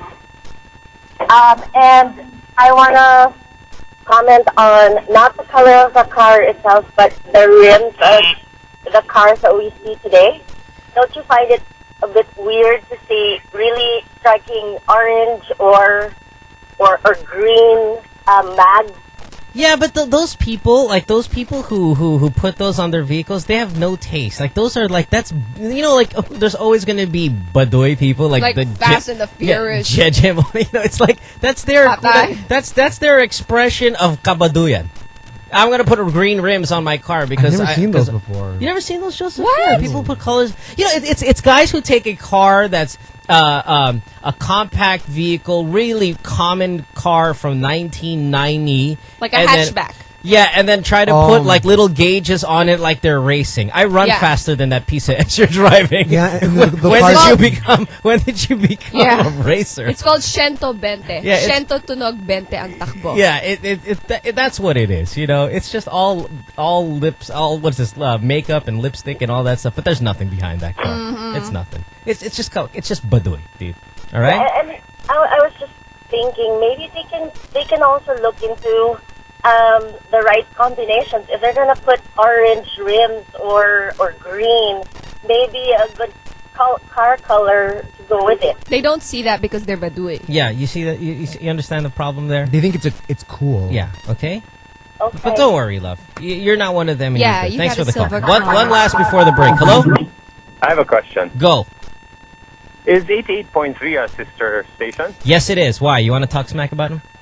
And I want to comment on not the color of the car itself, but the rims of the cars that we see today. Don't you find it a bit weird to see really striking orange or green mags? Yeah, but those people who put those on their vehicles, they have no taste. Like those are like there's always going to be badoy people like the Fast and the Furious. Yeah, it's like that's their expression of kabaduyan. I'm gonna put green rims on my car because I've never seen those before. You never seen those, Joseph? What? Yeah, people put colors. You know, it's guys who take a car that's a compact vehicle, really common car from 1990, Like a and then- hatchback. yeah, and then try to put like little gauges on it, like they're racing. I run Yeah. faster than that piece of S you're driving. Yeah, and the when cars- did you become Yeah. a racer? It's called Shento 20. Yeah, it's- Shento Tunog 20 ang takbo. Yeah, that's what it is. You know, it's just all lips, what's this? Makeup and lipstick and all that stuff. But there's nothing behind that car. Mm-hmm. It's nothing. It's just baduy, dude. All right. And I was just thinking maybe they can also look into the right combinations. If they're gonna put orange rims or green, maybe a good car color to go with it. They don't see that because they're Baduy. Yeah, you see that? You understand the problem there? They think it's cool. Yeah. Okay. Okay. But don't worry, love. You're not one of them. And Yeah, you're good. you Thanks got for a the call. silver One car. last before the break. Hello. I have a question. Go. Is 88.3 a sister station? Yes, it is. Why? You want to talk smack about him?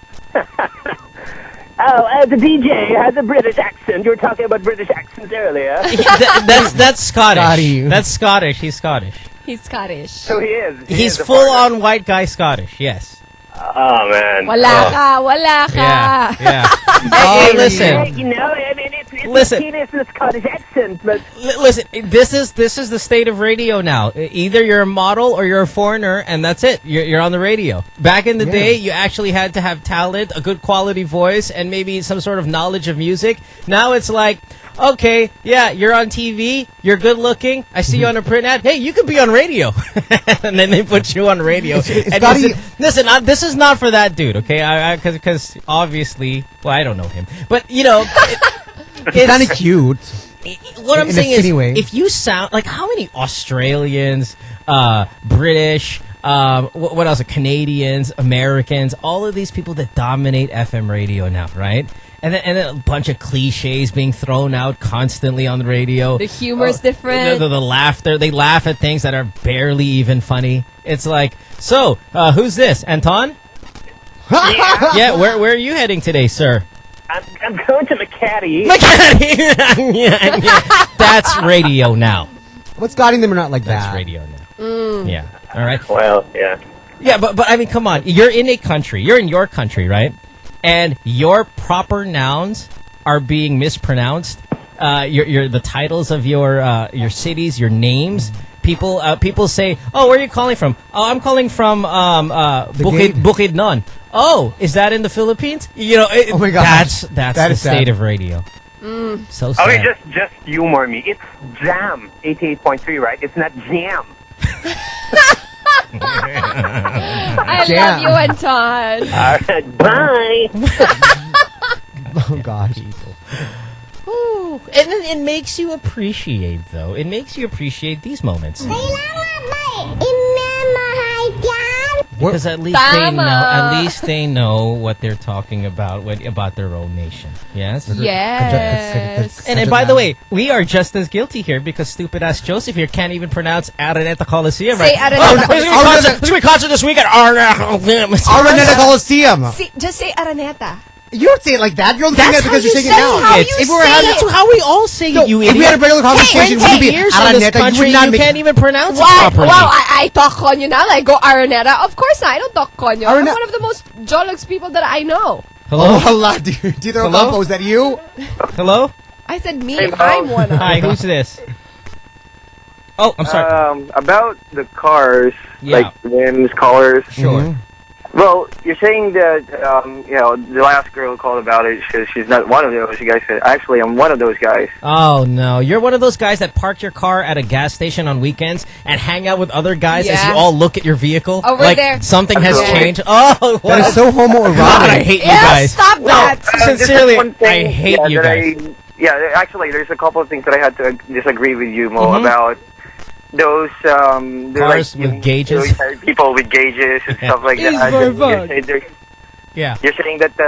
Oh, the DJ has a British accent. You were talking about British accents earlier. That's Scottish. Scotty. That's Scottish. He's Scottish. He's Scottish. So he is. He's full on white guy Scottish. Yes. Oh, man. Wala ka. Yeah. Yeah. Hey, listen. Yeah, you know, I mean, it's Listen. it's a Scottish accent, but... Listen, this is the state of radio now. Either you're a model or you're a foreigner, and that's it. You're on the radio. Back in the day, you actually had to have talent, a good quality voice, and maybe some sort of knowledge of music. Now it's like, okay, yeah, you're on TV, you're good looking, I see you on a print ad, hey, you could be on radio. And then they put you on radio. And listen, this is not for that dude, okay? Because obviously, well, I don't know him. But, you know... It's kind of cute. What I'm in saying a is, skinny way. if you sound like how many Australians, British, what else? Canadians, Americans, all of these people that dominate FM radio now, right? And then a bunch of cliches being thrown out constantly on the radio. The humor is different. The laughter, they laugh at things that are barely even funny. It's like, so who's this, Anton? Yeah, where are you heading today, sir? I'm going to Makati. Yeah. That's radio now. What's guiding them or not like That's that? radio now. Yeah. All right. Well, yeah. Yeah, but I mean, come on. You're in a country. You're in your country, right? And your proper nouns are being mispronounced. The titles of your cities, your names. People say, "Oh, where are you calling from?" "Oh, I'm calling from Bukidnon." "Oh, is that in the Philippines?" You know, Oh my gosh. that's That the is sad. state of radio. So sad. Okay, just humor me. It's Jam 88.3, right? It's not Jam. I love you, Anton. All right, bye. Oh gosh. Ooh. And then it makes you appreciate, though. It makes you appreciate these moments. Because at least they know what they're talking about about their own nation. Yes? Yes. And by the way, we are just as guilty here because stupid ass Joseph here can't even pronounce Araneta Coliseum. Say right? Araneta. There's going to be concert this weekend. Araneta Araneta Coliseum. Just say Araneta. You don't say it like that. You don't say that because you're saying it now. That's how we all say it, you If we idiot. had a regular conversation, Hey, we'd be years in this Araneta. You country, would not you make can't even pronounce it Wow, properly. wow, I talk konyo na, like go Araneta. Of course not, I don't talk konyo. I'm one of the most Jolux people that I know. Hello? Oh, Allah, dude. Tito Hello? Ocampo, is that you? Hello? I said me, Hey, I'm one of Hi, who's this? Oh, I'm sorry. About the cars, Yeah. like rims, colors. Sure. Well, you're saying that the last girl called about it. She's not one of those. You guys said actually, I'm one of those guys. Oh, no. You're one of those guys that park your car at a gas station on weekends and hang out with other guys as you all look at your vehicle. Over like there. something has Absolutely. changed. Oh, what? That is so homoerotic. God, I hate you guys. Stop that. Sincerely, This is one thing, I hate you that guys. actually, there's a couple of things that I had to disagree with you, Mo, Mhm. about those they're Cars like, with gauges. those people with gauges and stuff like that. You're saying that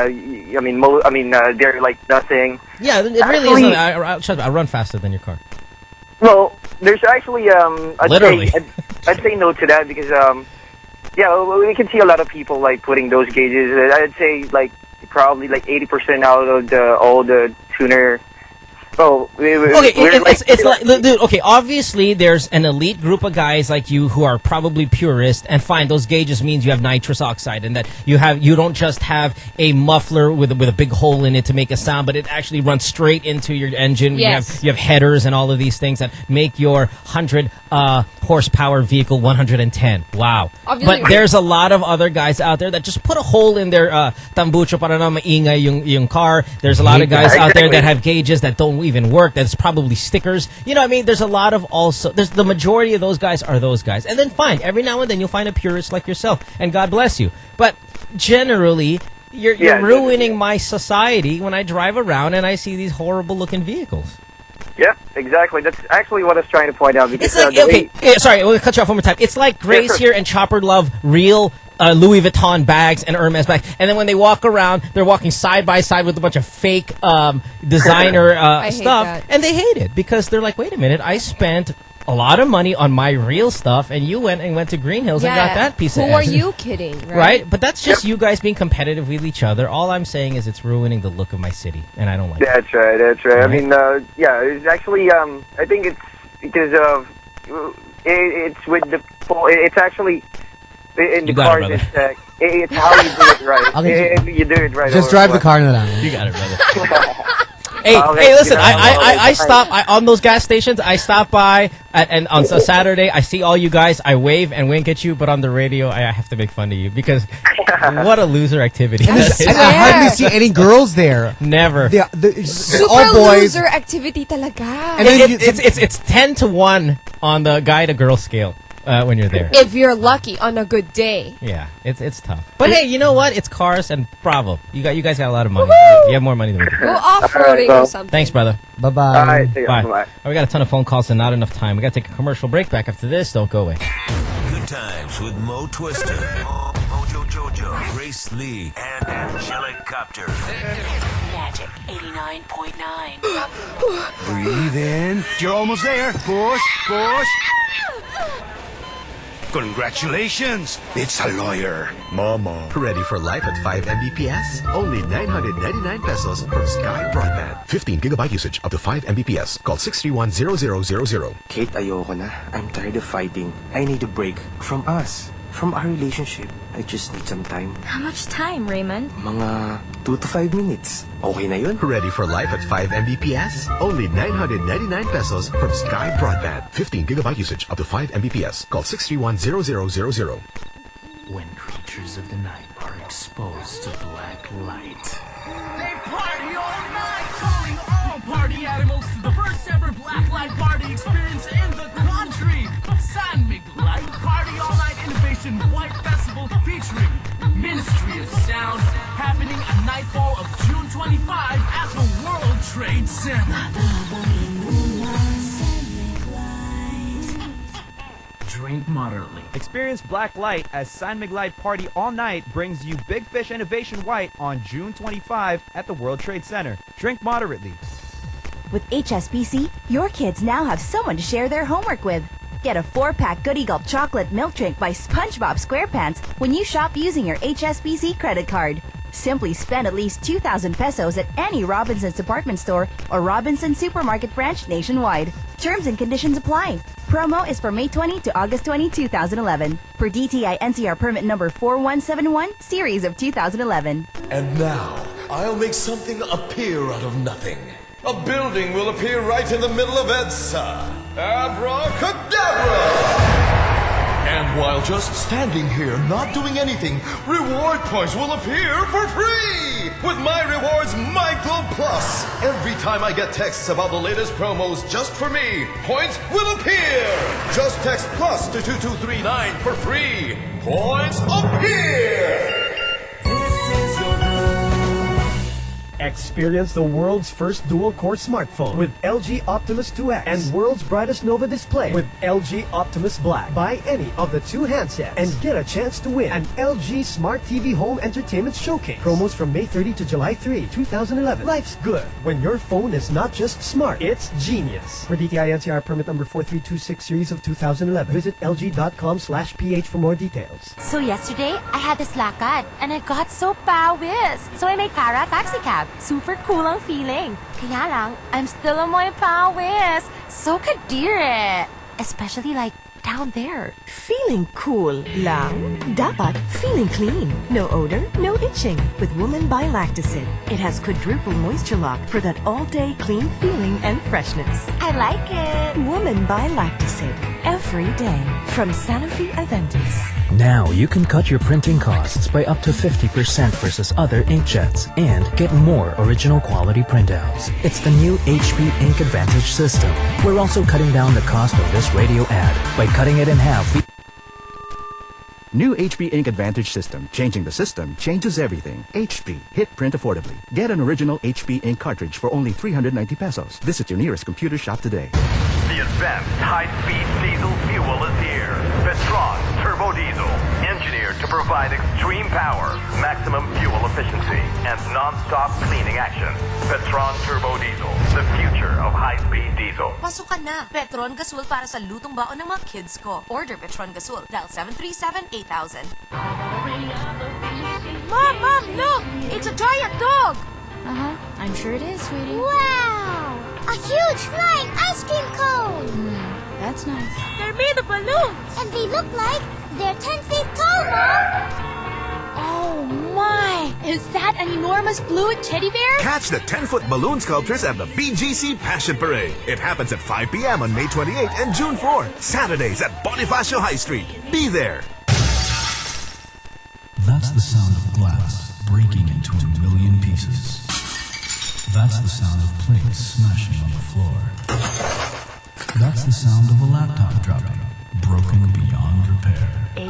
they're like nothing. Yeah, it really Actually- isn't. Trust me, I run faster than your car. Well, there's actually Literally. I'd say no to that because we can see a lot of people like putting those gauges. I'd say like probably like 80% out of all the tuner. Oh, Okay, it's like, dude, okay, obviously there's an elite group of guys like you who are probably purists, and fine, those gauges means you have nitrous oxide, and that you don't just have a muffler with a big hole in it to make a sound, but it actually runs straight into your engine. Yes. You have headers and all of these things that make your 100 horsepower vehicle 110. Wow. Obviously- But there's a lot of other guys out there that just put a hole in their tambucho para na maingay yung car. There's a lot of guys out there that have gauges that don't even work. That's probably stickers. You know what I mean? There's a lot of there's the majority of those guys are those guys. And then fine, every now and then you'll find a purist like yourself, and God bless you. But generally, you're ruining my society when I drive around and I see these horrible looking vehicles. Yeah, exactly. That's actually what I was trying to point out. Because It's like, sorry, we'll cut you off one more time. It's like Grace here and Chopper love real Louis Vuitton bags and Hermes bags. And then when they walk around, they're walking side by side with a bunch of fake designer I hate stuff. that. And they hate it because they're like, wait a minute, I spent a lot of money on my real stuff, and you went to Green Hills and got that piece of Who ass. are you kidding, right? Right? But that's just you guys being competitive with each other. All I'm saying is it's ruining the look of my city, and I don't like it. That's right. That's right. I mean, it's actually I think it's because of it's with the it's actually in the You got cars. it, brother. It's how you do it right. Okay, You do it right. Just drive the car into that. You got it, brother. Hey, Okay, hey, listen, you know, I stop on those gas stations. I stop by and on a Saturday. I see all you guys. I wave and wink at you, but on the radio, I have to make fun of you because what a loser activity. that is. I hardly see any girls there. Never. Super all boys. loser activity talaga. And then It's 10-1 on the guy to girl scale when you're there. If you're lucky on a good day. Yeah, it's tough. But hey, you know what? It's cars and bravo. You guys got a lot of money. Woohoo! You have more money than we do. Go off-roading or something. Thanks, brother. Bye-bye. All right, see ya. Bye. Bye. We got a ton of phone calls and not enough time. We got to take a commercial break. Back after this. Don't go away. Good times with Mo Twister, Mojo Jojo, Grace Lee, and Angelic Copter. Magic 89.9. Breathe in. You're almost there. Push, push. Congratulations! It's a lawyer. Mama. Ready for life at 5 Mbps? Only 999 pesos from Sky Broadband. 15 gigabyte usage up to 5 Mbps. Call 631-0000. Kate, ayoko na. I'm tired of fighting. I need a break from us. From our relationship. I just need some time. How much time, Raymond? Mga 2 to 5 minutes. Okay na yun? Ready for life at 5 Mbps? Only 999 pesos from Sky Broadband. 15 gigabyte usage up to 5 Mbps. Call 631-0000. When creatures of the night are exposed to black light. They party all night, calling all party animals to the first ever Blacklight Party experience in the country. San Miguel Party All Night Innovation White Festival featuring Ministry of Sound, happening at nightfall of June 25 at the World Trade Center. Drink moderately. Experience Black Light as San Miguel Party All Night brings you Big Fish Innovation White on June 25 at the World Trade Center. Drink moderately. With HSBC, your kids now have someone to share their homework with. Get a 4-pack Goody Gulp chocolate milk drink by SpongeBob SquarePants when you shop using your HSBC credit card. Simply spend at least 2,000 pesos at any Robinsons department store or Robinsons supermarket branch nationwide. Terms and conditions apply. Promo is from May 20 to August 20, 2011. Per DTI NCR permit number 4171, series of 2011. And now, I'll make something appear out of nothing. A building will appear right in the middle of EDSA. Abracadabra! And while just standing here, not doing anything, reward points will appear for free! With My Rewards MyGlobe Plus! Every time I get texts about the latest promos just for me, points will appear! Just text plus to 2239 for free! Points appear! Experience the world's first dual-core smartphone with LG Optimus 2X and world's brightest Nova display with LG Optimus Black. Buy any of the two handsets and get a chance to win an LG Smart TV Home Entertainment Showcase. Promos from May 30 to July 3, 2011. Life's good when your phone is not just smart, it's genius. For DTI NCR permit number 4326 series of 2011. Visit lg.com/ph for more details. So yesterday, I had this lakad and I got so pawis. So I made Para taxi cab. Super cool ang feeling. Kaya lang, I'm still on my pawis. So kadire. Especially like down there. Feeling cool lang? Dapat feeling clean. No odor, no itching. With Woman by Lactacid. It has quadruple moisture lock for that all-day clean feeling and freshness. I like it. Woman by Lactacid. Every day. From Sanofi Aventis. Now you can cut your printing costs by up to 50% versus other inkjets and get more original quality printouts. It's the new HP Ink Advantage system. We're also cutting down the cost of this radio ad by cutting it in half. New HP Ink Advantage system. Changing the system changes everything. HP. Hit print affordably. Get an original HP Ink cartridge for only 390 pesos. Visit your nearest computer shop today. The advanced high-speed diesel fuel is here. Petron Turbo Diesel. Engineered to provide extreme power, maximum fuel efficiency, and non-stop cleaning action. Petron Turbo Diesel. The future of high-speed diesel. Pasukan na. Petron Gasul para sa lutong baon ng mga kids ko. Order Petron Gasul. Dial 737-8000. Mom, look! It's a giant dog! Uh-huh. I'm sure it is, sweetie. Wow! A huge flying ice cream cone! That's nice. They're made of balloons! And they look like they're 10 feet tall, Mom! Oh my! Is that an enormous blue teddy bear? Catch the 10-foot balloon sculptures at the BGC Passion Parade. It happens at 5 p.m. on May 28 and June 4. Saturdays at Bonifacio High Street. Be there. That's the sound of glass breaking into a million pieces. That's the sound of plates smashing on the floor. That's the sound of a laptop dropping, broken beyond repair.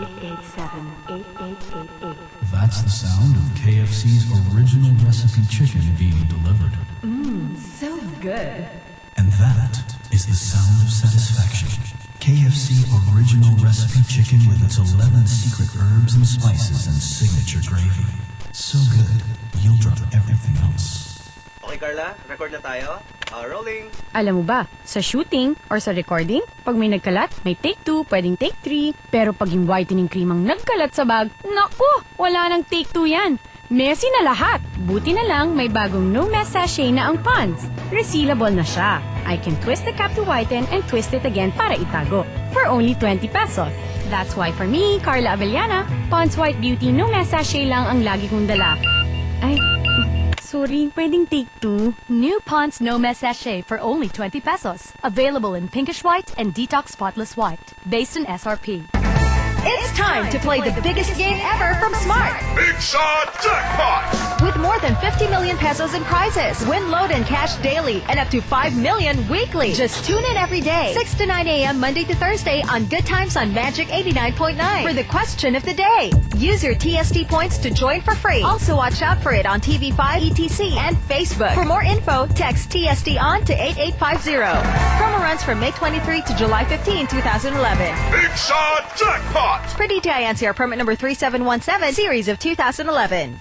887-8888. That's the sound of KFC's original recipe chicken being delivered. So good. And that is the sound of satisfaction. KFC original recipe chicken with its 11 secret herbs and spices and signature gravy. So good, you'll drop everything else. Okay, Carla, record na tayo. Rolling. Alam mo ba, sa shooting or sa recording, pag may nagkalat, may take 2, pwedeng take 3. Pero pag yung whitening cream ang nagkalat sa bag, naku, wala nang take 2 yan. Messy na lahat. Buti na lang may bagong no mess sachet na ang Pond's. Resealable na siya. I can twist the cap to whiten and twist it again para itago. For only 20 pesos. That's why for me, Carla Avellana, Pond's White Beauty no mess sachet lang ang lagi kong dala. Ay, sorry, pwedeng take 2. New Pond's No Mess Sachet for only 20 pesos. Available in pinkish white and detox spotless white. Based on SRP. It's time to play the biggest game ever from Smart. Big Shot Jackpot! With more than 50 million pesos in prizes, win load and cash daily, and up to 5 million weekly. Just tune in every day, 6 to 9 a.m. Monday to Thursday on Good Times on Magic 89.9 for the question of the day. Use your TST points to join for free. Also watch out for it on TV5, ETC, and Facebook. For more info, text TST on to 8850. Promo runs from May 23 to July 15, 2011. Big Shot Jackpot! For DTI NCR permit number 3717, series of 2011.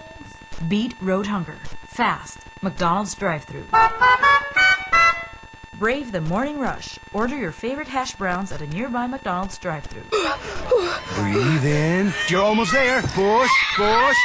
Beat road hunger. Fast. McDonald's drive-thru. Brave the morning rush. Order your favorite hash browns at a nearby McDonald's drive-thru. Breathe in. You're almost there. Push, push.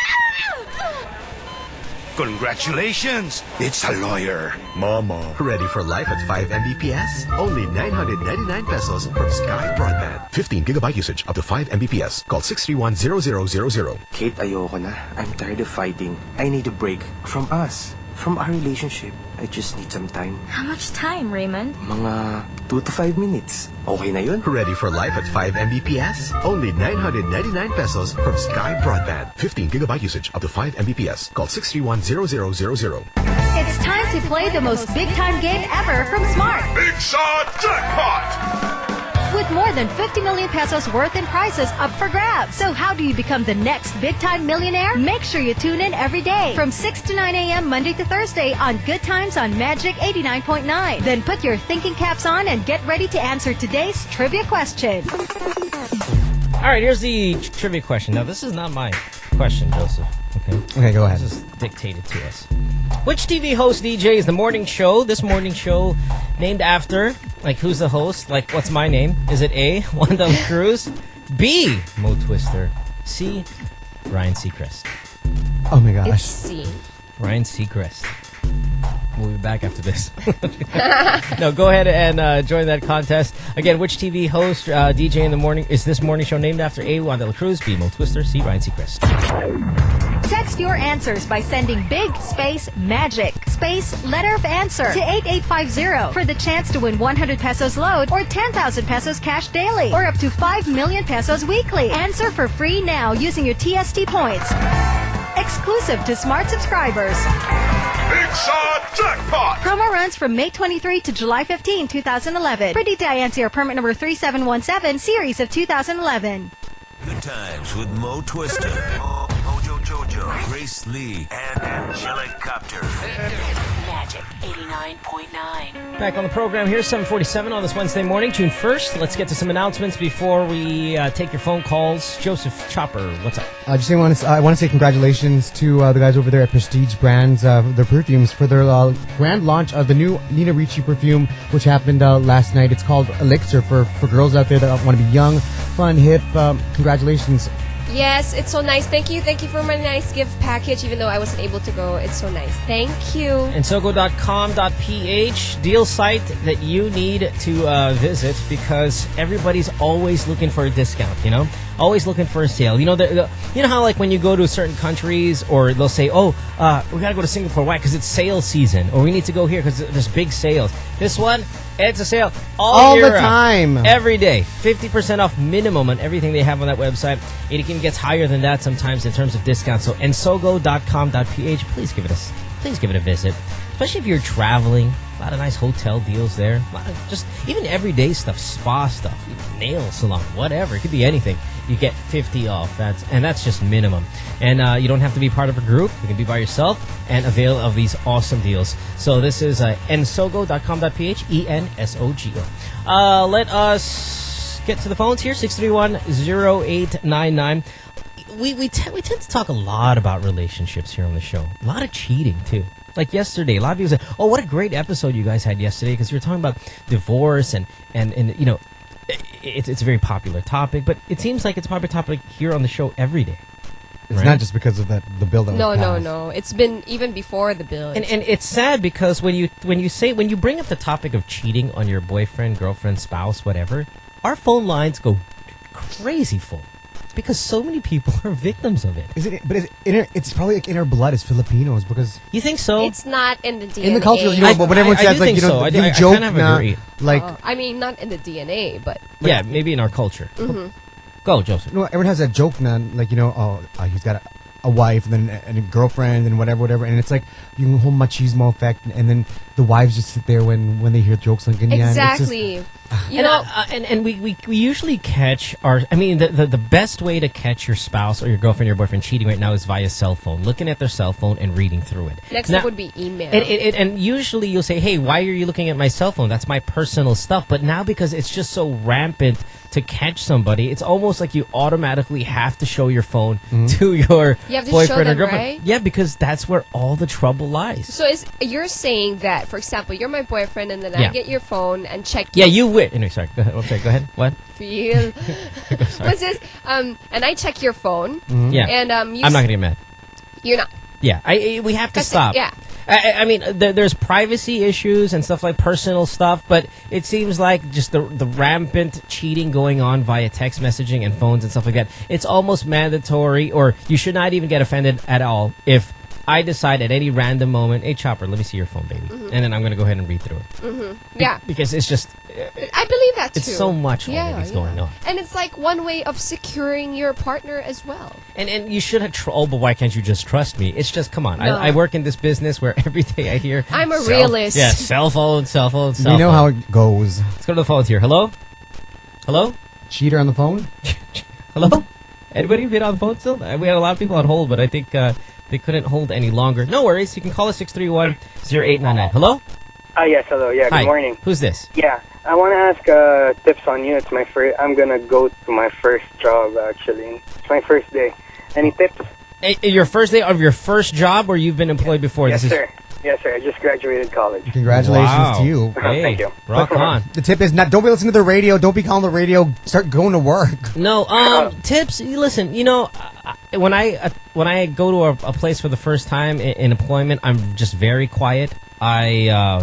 Congratulations! It's a lawyer. Mama. Ready for life at 5 Mbps? Only 999 pesos from Sky Broadband. 15 gigabyte usage up to 5 Mbps. Call 631-0000. Kate, ayoko na. I'm tired of fighting. I need a break from us. From our relationship. I just need some time. How much time, Raymond? Mga 2 to 5 minutes. Okay na yun? Ready for life at 5 Mbps? Only 999 pesos from Sky Broadband. 15 gigabyte usage up to 5 Mbps. Call 631-0000. It's time to play the most big-time game ever from Smart. Big Shot Jackpot! With more than 50 million pesos worth in prizes up for grabs. So how do you become the next big-time millionaire? Make sure you tune in every day from 6 to 9 a.m. Monday to Thursday on Good Times on Magic 89.9. Then put your thinking caps on and get ready to answer today's trivia question. All right, here's the trivia question. Now, this is not my question, Joseph. Okay, go ahead. This is dictated to us. Which TV host DJ is the morning show? This morning show named after, like, who's the host? Like, what's my name? Is it A, Juan de la Cruz? B, Mo Twister? C, Ryan Seacrest? Oh my gosh. It's C. Ryan Seacrest. We'll be back after this. No, go ahead and join that contest. Again, which TV host, DJ in the morning, is this morning show named after? A, Juan de la Cruz, B, Mo Twister, C, Ryan Seacrest? Text your answers by sending big space magic space letter of answer to 8850 for the chance to win 100 pesos load or 10,000 pesos cash daily or up to 5 million pesos weekly. Answer for free now using your TST points. Exclusive to Smart subscribers. Big Shot Jackpot! Promo runs from May 23 to July 15, 2011. For DTI NCR permit number 3717, series of 2011. Good Times with Mo Twister, Mojo Jojo, Grace Lee, and Angelic Copter. Magic 89.9. Back on the program here, 7:47 on this Wednesday morning, June 1st. Let's get to some announcements before we take your phone calls. Joseph Chopper, what's up? I want to say congratulations to the guys over there at Prestige Brands, their perfumes, for their grand launch of the new Nina Ricci perfume, which happened last night. It's called Elixir for girls out there that want to be young, fun, hip. Congratulations. Yes, it's so nice. Thank you for my nice gift package, even though I wasn't able to go. It's so nice. Thank you. And Sogo.com.ph, deal site that you need to visit because everybody's always looking for a discount, you know? Always looking for a sale. You know, you know how, like, when you go to certain countries, or they'll say, oh, we gotta go to Singapore. Why? Because it's sale season. Or we need to go here because there's big sales. This one, it's a sale all year the time. Every day. 50% off minimum on everything they have on that website. It even gets higher than that sometimes in terms of discounts. So, ensogo.com.ph, please give it a visit. Especially if you're traveling. A lot of nice hotel deals there. A lot of just even everyday stuff, spa stuff, nail salon, whatever. It could be anything. You get 50 off. That's just minimum. And you don't have to be part of a group. You can be by yourself and avail of these awesome deals. So this is ensogo.com.ph, ENSOGO. Let us get to the phones here, 631-0899. We tend to talk a lot about relationships here on the show. A lot of cheating, too. Like yesterday, a lot of people said, oh, what a great episode you guys had yesterday, because you were talking about divorce and you know, it's a very popular topic, but it seems like it's a popular topic here on the show every day. It's not just because of the bill that was passed. No. It's been even before the bill. And it's sad because when you bring up the topic of cheating on your boyfriend, girlfriend, spouse, whatever, our phone lines go crazy full. Because so many people are victims of it. It's probably like in our blood as Filipinos, because you think so? It's not in the DNA. In the culture, you know, but when everyone says, like, you know, you joke, I kind of agree. Like, I mean, not in the DNA, but yeah, maybe in our culture. Mm-hmm. Go, Joseph. No, everyone has that joke now, like, you know, he's got a wife and then and a girlfriend and whatever, and it's like you whole machismo effect, and then the wives just sit there when they hear jokes like ganyan. Exactly. You know, and we usually catch the best way to catch your spouse or your girlfriend or your boyfriend cheating right now is via cell phone, looking at their cell phone and reading through it. Next up would be email. And usually you'll say, hey, why are you looking at my cell phone? That's my personal stuff. But now, because it's just so rampant to catch somebody, it's almost like you automatically have to show your phone to your you have to boyfriend show them, or girlfriend. right? Yeah, because that's where all the trouble lies. So you're saying that that. For example, you're my boyfriend, and then Yeah. I get your phone and check. Yeah, you would. No, sorry. Go ahead. I'm sorry. Go ahead. What? Feel. Sorry. What's this? And I check your phone. Yeah. And you I'm not gonna get mad. You're not. Yeah, we have to Kasi- stop. yeah. I mean, there's privacy issues and stuff like personal stuff, but it seems like just the rampant cheating going on via text messaging and phones and stuff like that. It's almost mandatory, or you should not even get offended at all if I decide at any random moment, hey, Chopper, let me see your phone, baby. Mhm. And then I'm going to go ahead and read through it. Yeah. Because it's just, I believe that too. it's so much already going on. And it's like one way of securing your partner as well. And you should have, oh, but why can't you just trust me? It's just, come on. No. I work in this business where every day I hear... I'm a realist. Yeah, cell phone. We know how it goes. Let's go to the phones here. Hello? Hello? Cheater on the phone? Hello? Anybody been on the phone still? We had a lot of people on hold, but I think they couldn't hold any longer. No worries. You can call us 631-0899. Hello? Yes, hello. Yeah, Hi. good morning. Who's this? Yeah, I want to ask tips on you. It's my first. I'm gonna go to my first job actually. It's my first day. Any tips? Your first day of your first job, or you've been employed before? Yes, This is- sir. Yes, sir. I just graduated college. Congratulations Wow. to you. Hey, Thank you. rock on. The tip is don't be listening to the radio. Don't be calling the radio. Start going to work. No, tips. Listen, when I go to a place for the first time in employment, I'm just very quiet. I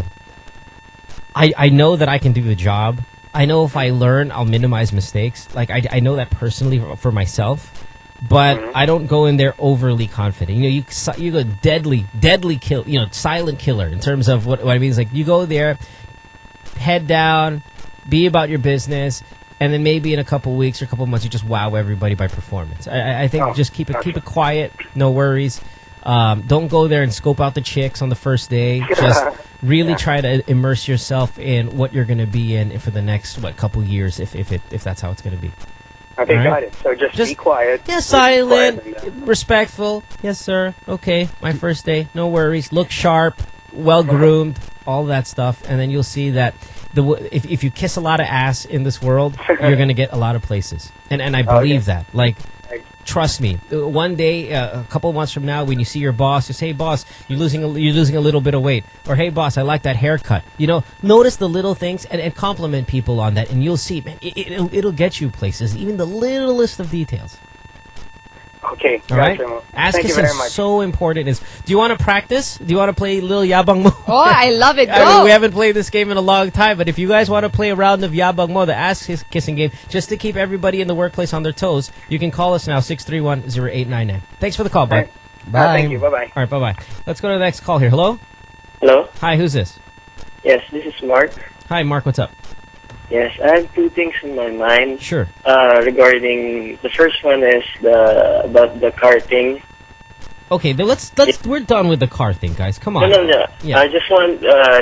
know that I can do the job. I know if I learn, I'll minimize mistakes. Like I know that personally for myself. But I don't go in there overly confident. You go deadly kill. Silent killer in terms of what I mean is like you go there, head down, be about your business, and then maybe in a couple weeks or a couple months you just wow everybody by performance. I think just keep it quiet, no worries. Don't go there and scope out the chicks on the first day. Just really try to immerse yourself in what you're going to be in for the next couple years, if that's how it's going to be. Okay, All right? got it. So just be quiet. Yeah, Be silent, quiet and, respectful. Yes, sir. Okay, my first day. No worries. Look sharp, well groomed, all that stuff, and then you'll see that if you kiss a lot of ass in this world, you're gonna get a lot of places. And I believe that. Like, trust me. One day, a couple months from now, when you see your boss, you say, "Hey, boss, you're losing a little bit of weight," or "Hey, boss, I like that haircut." Notice the little things and compliment people on that, and you'll see, man, it'll get you places, even the littlest of details. Okay, All right. gotcha. Ask Thank you us very is much. so important. Do you want to practice? Do you want to play Lil Yabang Mo? Oh, I love it. I mean, Go. we haven't played this game in a long time, but if you guys want to play a round of Yabang Mo, the Ask His Kissing game, just to keep everybody in the workplace on their toes, you can call us now, 631-0899. Thanks for the call, bud. Bye. Thank you. Bye-bye. All right, bye-bye. Let's go to the next call here. Hello? Hello? Hi, who's this? Yes, this is Mark. Hi, Mark, what's up? Yes, I have two things in my mind. Sure. Regarding the first one is about the car thing. Okay, then let's we're done with the car thing, guys. Come on. No. Yeah. I just want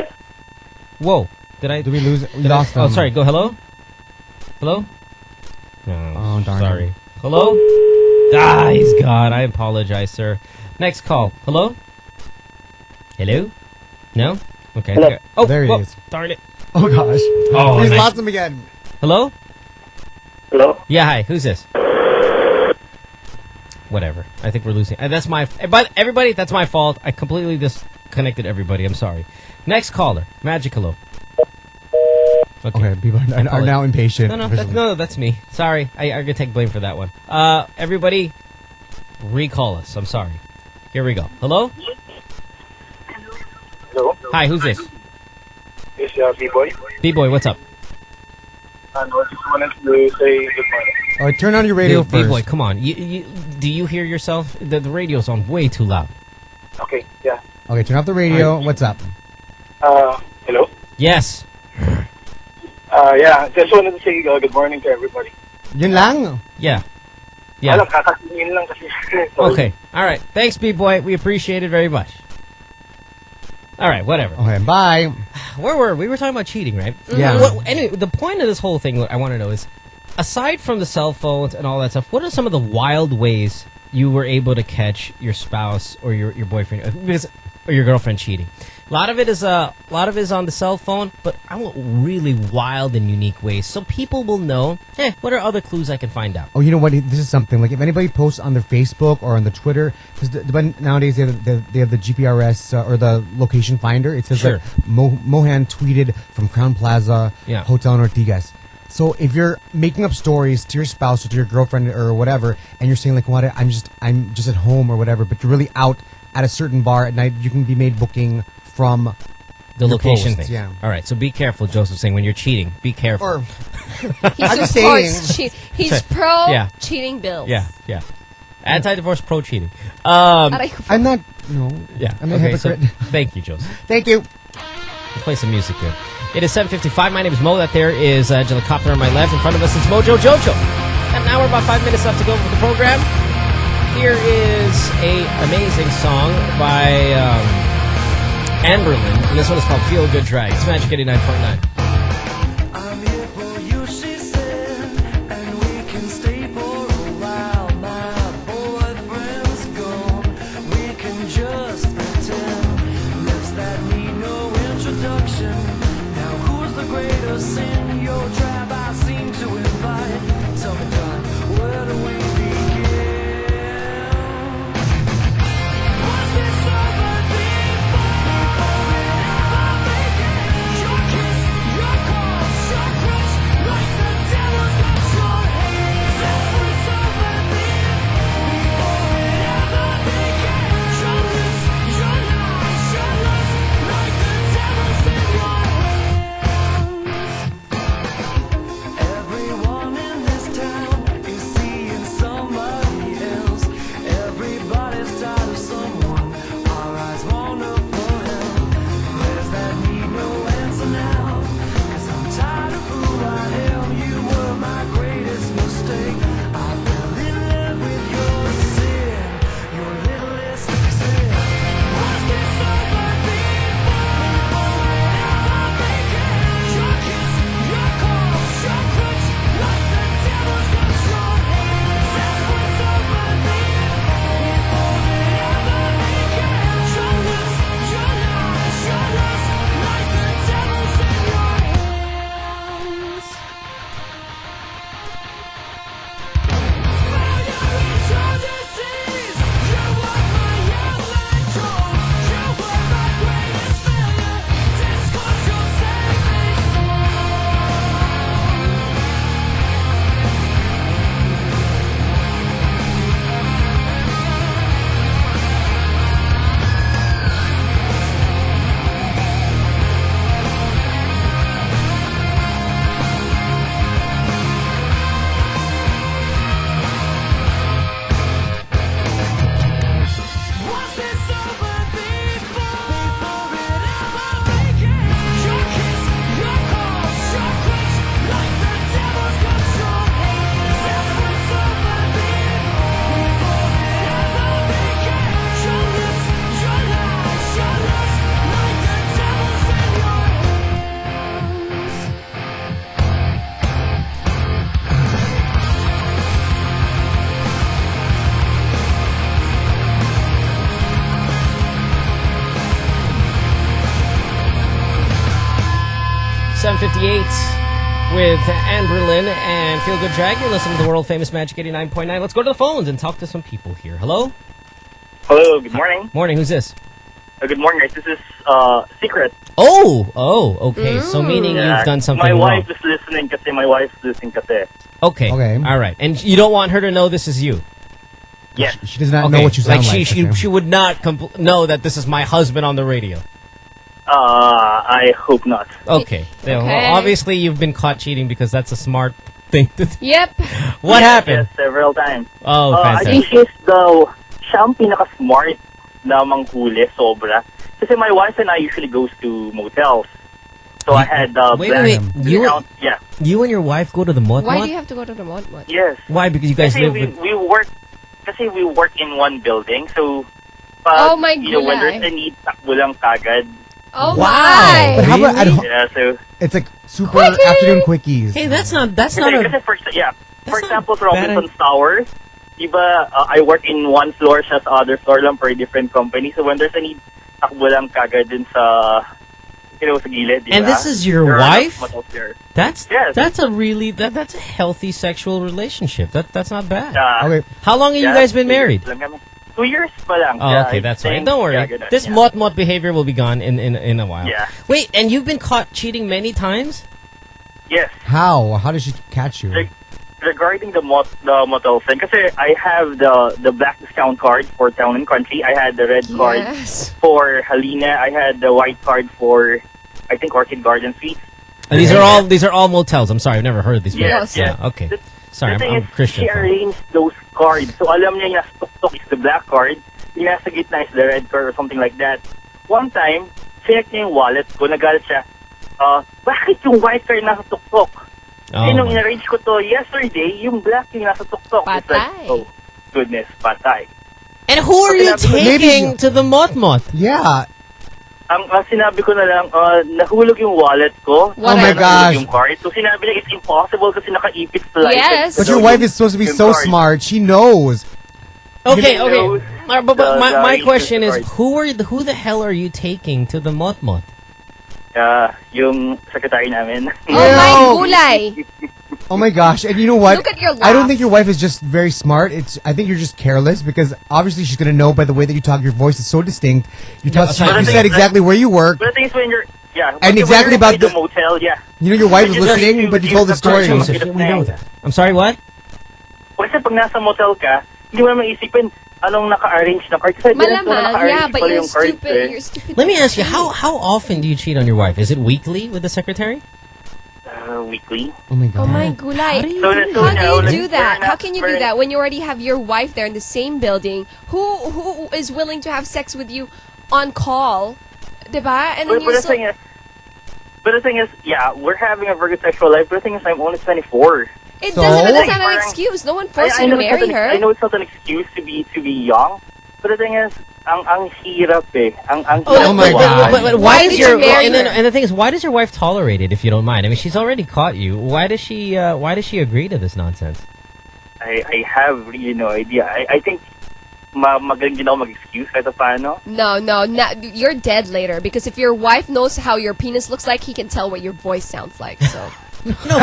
Whoa. Did we lose? We lost Oh, him. sorry. Go hello? Hello? No. Oh, darn sorry. it. Hello? He's gone. I apologize, sir. Next call. Hello? Hello? No? Okay. Hello. Okay. Oh, There he whoa, is. Darn it. Oh, gosh. Oh, He's nice. lost him again. Hello? Hello? Yeah, hi. Who's this? Whatever. I think we're losing. That's my... But everybody, that's my fault. I completely disconnected everybody. I'm sorry. Next caller. Magic hello. Okay, people are now impatient. No, that's me. Sorry. I'm going to take blame for that one. Everybody, recall us. I'm sorry. Here we go. Hello? Hello? Hi, who's this? It's B-Boy. B-Boy, what's up? And I just wanted to say good morning. All right, turn on your radio first. B-Boy, come on. Do you hear yourself? The radio's on way too loud. Okay, yeah. Okay, turn off the radio. What's up? Hello? Yes. Yeah, just wanted to say good morning to everybody. Yun lang? Yeah. Yeah. Alam, kakasingin lang kasi. Sorry. Okay. All right. Thanks, B-Boy. We appreciate it very much. All right, whatever. Okay, bye. Where were we? We were talking about cheating, right? Yeah. Anyway, the point of this whole thing, what I want to know is, aside from the cell phones and all that stuff, what are some of the wild ways you were able to catch your spouse or your boyfriend or your girlfriend cheating? A lot of it is on the cell phone, but I want really wild and unique ways so people will know, what are other clues I can find out? Oh, you know what? This is something. Like, if anybody posts on their Facebook or on the Twitter, because nowadays they have the GPRS or the location finder. It says Sure. that Mohan tweeted from Crown Plaza Hotel in Ortigas. So if you're making up stories to your spouse or to your girlfriend or whatever, and you're saying like, "What? I'm just at home or whatever," but you're really out at a certain bar at night, you can be made booking from The your location posts. thing. Yeah. All right, so be careful, Joseph saying, when you're cheating, be careful. Or He I'm just supports saying. He's pro Yeah. cheating bills. Yeah. Anti-divorce, pro-cheating. I'm not. No. Yeah. I'm a Okay, so hypocrite. thank you, Joseph. Thank you. Let's play some music here. It is 7:55. My name is Mo. That there is Angela Copter on my left. In front of us, it's Mojo Jojo. And now we're about 5 minutes left to go with the program. Here is a amazing song by Anne Berlin, and this one is called Feel Good Drag. It's Magic 89.9. .58 with Anne Berlin and Feel Good Drag. You're listening to the world famous Magic 89.9. Let's go to the phones and talk to some people here. Hello? Hello, good morning. Morning, who's this? Good morning, guys. This is Secret. Oh, okay. So meaning you've done something my wrong. wife is listening kasi my wife's listening kasi. Okay. All right. And you don't want her to know this is you? Yes. She does not know what you sound like. She would not know that this is my husband on the radio. I hope not. Okay. Well, obviously, you've been caught cheating because that's a smart thing to do. Yep. What happened? Yes, several times. Oh, I think fantastic. siya ang pinaka-smart na manghuli, sobra. Kasi my wife and I usually goes to motels. So I had Wait. You and your wife go to the Mot Why Mot? do you have to go to the Mot Mot? Yes. Why? Because you guys Kasi live we, with... we work kasi we work in one building. So Oh my you know, when gulay. there's a need, takbo lang kagad. Oh Wow. my! But how about at home? Yeah, so It's like super afternoon quickies. Hey, that's not for example, for Robinson's Towers, diba, I work in one floor, siya sa other floor lang for a different company. So when there's a need, takbo lang kagad dun sa, sa gilid, And this is your There are wife? enough motels there. That's Yes. that's a really that's a healthy sexual relationship. That's not bad. Okay. How long have you guys been married? 2 years pa lang. Oh, okay, that's fine. Don't worry. This mot behavior will be gone in a while. Yeah. Wait, and you've been caught cheating many times? Yes. How? How did she catch you? Regarding the motel thing, kasi I have the black discount card for Town and Country. I had the red card for Halina. I had the white card for, I think, Orchid Garden Suites. And these are all motels. I'm sorry, I've never heard of these. Yes, before. yes. Yeah, okay. Sorry, The thing I'm is, Christian. she arranged those cards. So alam niya yung nasa tuktok is the black card, yung nasa gitna is the red card or something like that. One time, check niya yung wallet ko, nagalit siya. Bakit yung white card nasa tuktok? Oh, Nung in-arrange ko to yesterday, yung black yung nasa tuktok. It's like, oh, goodness, patay. And who are you taking to the mot? Yeah. Ang sinabi ko na lang, nahulog yung wallet ko. Oh my gosh. Yung card. So sinabi niya, it's impossible kasi nakaipit flight. Yes. But your wife is supposed to be so smart. She knows. Okay. But my the question is, card. who the hell are you taking to the mot? Yung secretary namin. Oh my gulay. Oh my gosh. And you know what? Look at your I don't laugh. think your wife is just very smart. I think you're just careless because obviously she's going to know by the way that you talk. Your voice is so distinct. You said exactly where you work. But the thing is when you're, And exactly about the motel, yeah. You know your wife is listening, but you told the story. I'm sorry, what? Kasi pag nasa motel ka, hindi mo naman isipin anong naka-arrange na card. Kasi Malamang, yeah, but you're stupid. You're stupid. Let me ask you, how often do you cheat on your wife? Is it weekly with the secretary? Weekly. Oh my god. Oh my gulay. How can you do that? How can you do that when you already have your wife there in the same building? Who is willing to have sex with you on call? Diba? And then But the thing is, yeah, we're having a very good sexual life, but the thing is, I'm only 24. That's not an excuse. No one forced you to marry her. I know it's not an excuse to be young, but the thing is, ang hirap eh. Oh my god. But why did you marry her? And the thing is, why does your wife tolerate it if you don't mind? I mean, she's already caught you. Why does she agree to this nonsense? I have really no idea. I think magaling din ako mag-excuse kahit paano. No, you're dead later because if your wife knows how your penis looks like, he can tell what your voice sounds like. So. No.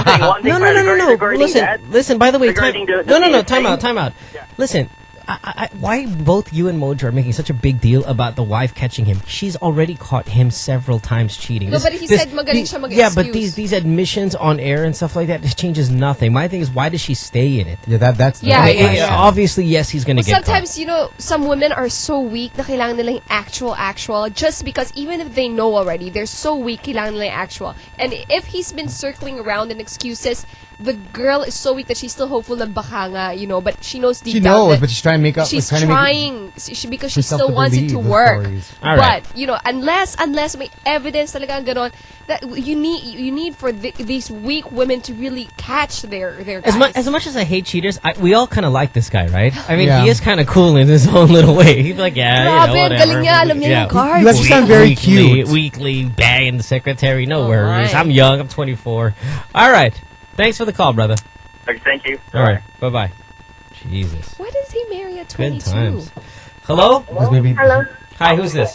Listen. By the way, time out. Yeah. Listen, why both you and Mojo are making such a big deal about the wife catching him? She's already caught him several times cheating. No, but he said magaling siya mag-excuse. Yeah, but these admissions on air and stuff like that, it changes nothing. My thing is, why does she stay in it? Yeah, that's obviously, yes, he's gonna get sometimes, caught. some women are so weak na kailangan nila yung actual, just because even if they know already, they're so weak, kailangan nila yung actual. And if he's been circling around in excuses, the girl is so weak that she's still hopeful na baka nga, but she knows deep down that but she's trying to make up. She's trying because she still wants it to work. Right. But unless may evidence talaga ganon, that you need for these weak women to really catch their guys. As much as I hate cheaters, we all kind of like this guy, right? I mean, Yeah. he is kind of cool in his own little way. He's like, Grabe, whatever. galing niya, alam niya yung cards. You actually sound very cute. Weekly, banging the secretary, no worries. I'm young, I'm 24. All right. Thanks for the call, brother. Okay, thank you. All right. Bye-bye. Jesus. Why does he marry at 22? Good times. Hello? Hello. Hi, who's this?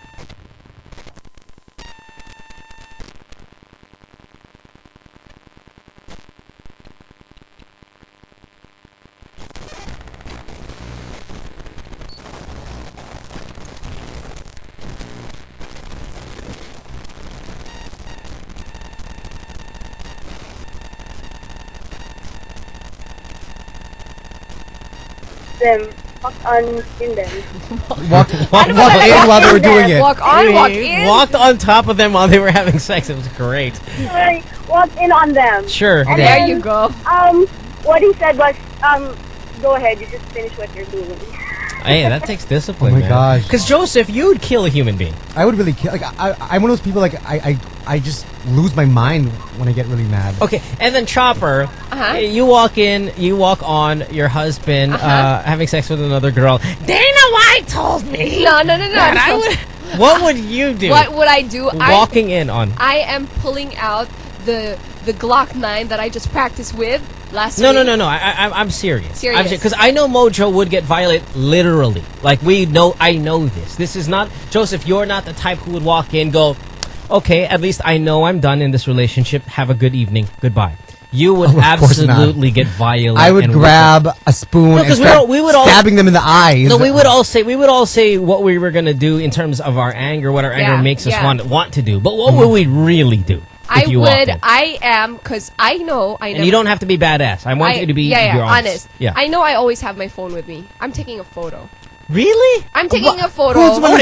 Them. Walk on in them. Walk in while they were doing it. Walk on, walk in. Walked on top of them while they were having sex. It was great. Like, walk in on them. Sure. And Okay. There then, you go. What he said was, go ahead, you just finish what you're doing. Hey, that takes discipline, Oh my man. gosh. Because, Joseph, you would kill a human being. I would really kill. Like I'm one of those people. Like I just lose my mind when I get really mad. Okay, and then Chopper, you walk on your husband having sex with another girl. Dana White told me. No. that I would. What would you do? What would I do? Walking in on. I am pulling out the Glock 9 that I just practiced with, last No, week. no. I'm serious. Serious. Because I know Mojo would get violent literally. Like I know this. This is not Joseph. You're not the type who would walk in, go, okay, at least I know I'm done in this relationship. Have a good evening. Goodbye. You would absolutely get violent. I would grab a spoon and start stabbing them in the eyes. No, we would all say what we were gonna do in terms of our anger, what our anger makes us want to do. But what would we really do? If you walked in? I am, because I know. And you don't have to be badass. I want you to be honest. Yeah. I know I always have my phone with me. I'm taking a photo. Really? I'm taking a photo.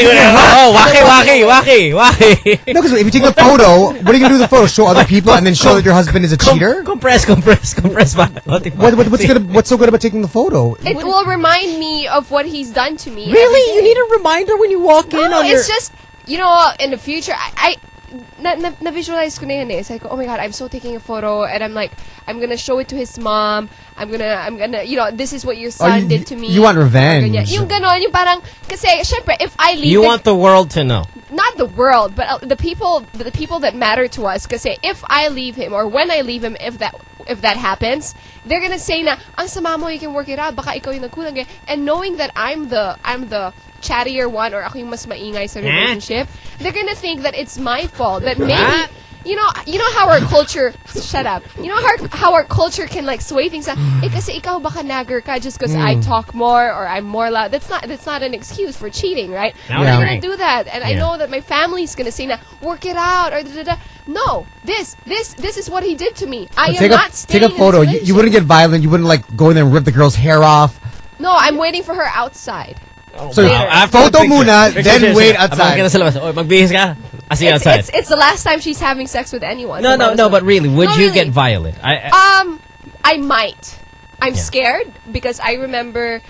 Waki. No, because if you take a photo, what are you going to do with the photo? Show other people and then show that your husband is a cheater? Compress. What's so good about taking the photo? It will remind me of what he's done to me. Really? You need a reminder when you walk in? No, it's just, in the future, na-visualize ko na yun eh. Sabi ko, oh my God, I'm so taking a photo, and I'm like, I'm gonna show it to his mom. I'm gonna, this is what your son did to me. You want revenge. Yung ganon, yung parang, kasi, syempre, if I leave You want the world to know. Not the world, but the people that matter to us. Kasi if I leave him, or when I leave him, if that happens, they're gonna say na, ang sama mo, you can work it out, baka ikaw yung nagkulang. And knowing that I'm the chattier one, or ako yung mas maingay sa relationship, they're gonna think that it's my fault. That maybe, you know how our culture, shut up. You know how our culture can like sway things. Kasi ikaw baka nagger ka just because I talk more or I'm more loud. That's not an excuse for cheating, right? I'm not gonna do that. And I know that my family's gonna say na, work it out or da. No, this is what he did to me. I am not staying Take a photo. You wouldn't get violent. You wouldn't like go in there and rip the girl's hair off. No, I'm waiting for her outside. So photo muna, then wait outside. Magbihis ka? Outside. It's the last time she's having sex with anyone. No, but really, would you get violent? I might. I'm scared because I remember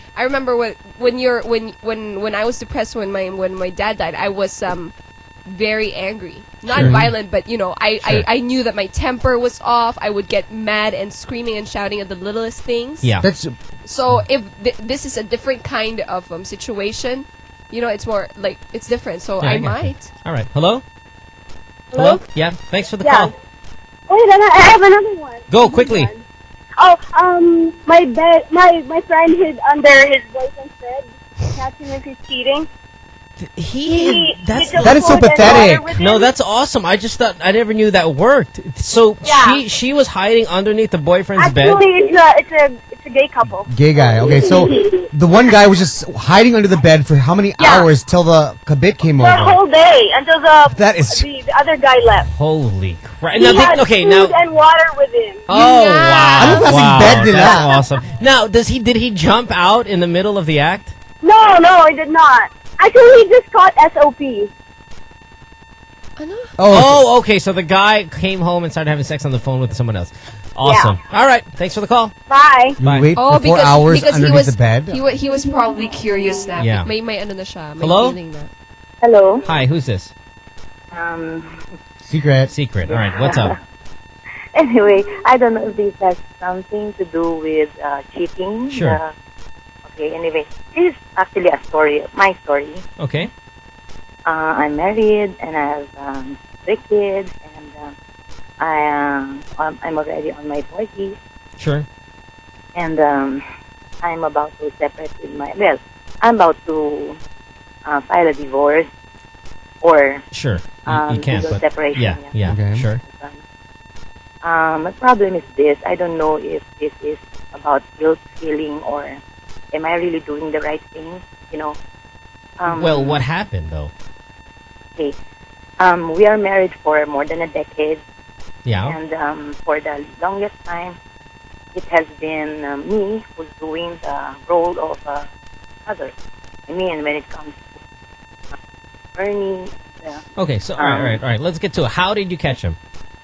when I was depressed when my dad died, I was very angry. Not violent, but I knew that my temper was off. I would get mad and screaming and shouting at the littlest things. Yeah. So if this is a different kind of situation, it's more like it's different. So I might. All right. Hello? Yeah. Thanks for the call. Wait, I have another one. Go quickly. My friend hid under his boyfriend's bed, catching if he's cheating. That is so pathetic. No, that's awesome. I just thought I never knew that worked. So she was hiding underneath the boyfriend's bed. Actually, it's a gay couple. Gay guy. Okay, so the one guy was just hiding under the bed for how many hours till the kabit came over? The whole day until the other guy left. Holy crap! He had food and water with him. Oh wow! That's awesome. Now, did he jump out in the middle of the act? No, he did not. Actually, he just caught SOP. Oh, okay. So the guy came home and started having sex on the phone with someone else. Awesome. All right. Thanks for the call. Bye. Bye. Wait for 4 hours underneath the bed. He was probably curious na. Yeah. May ano na siya. May Hello? feeling na. Hello. Hi. Who's this? Secret. All right. What's up? Anyway, I don't know if this has something to do with cheating. Sure. Okay, anyway, this is actually my story. Okay. I'm married and I have 3 kids, and I'm already on my 40s. Sure. And I'm about to separate with I'm about to file a divorce or sure. You can't, legal but separation. Yeah. Okay. Sure. My problem is this: I don't know if this is about guilt feeling or am I really doing the right thing? Well, what happened though? Okay. We are married for more than a decade. Yeah. And for the longest time, it has been me who's doing the role of mother. I mean, when it comes to earning. Okay, so all right. Let's get to it. How did you catch him?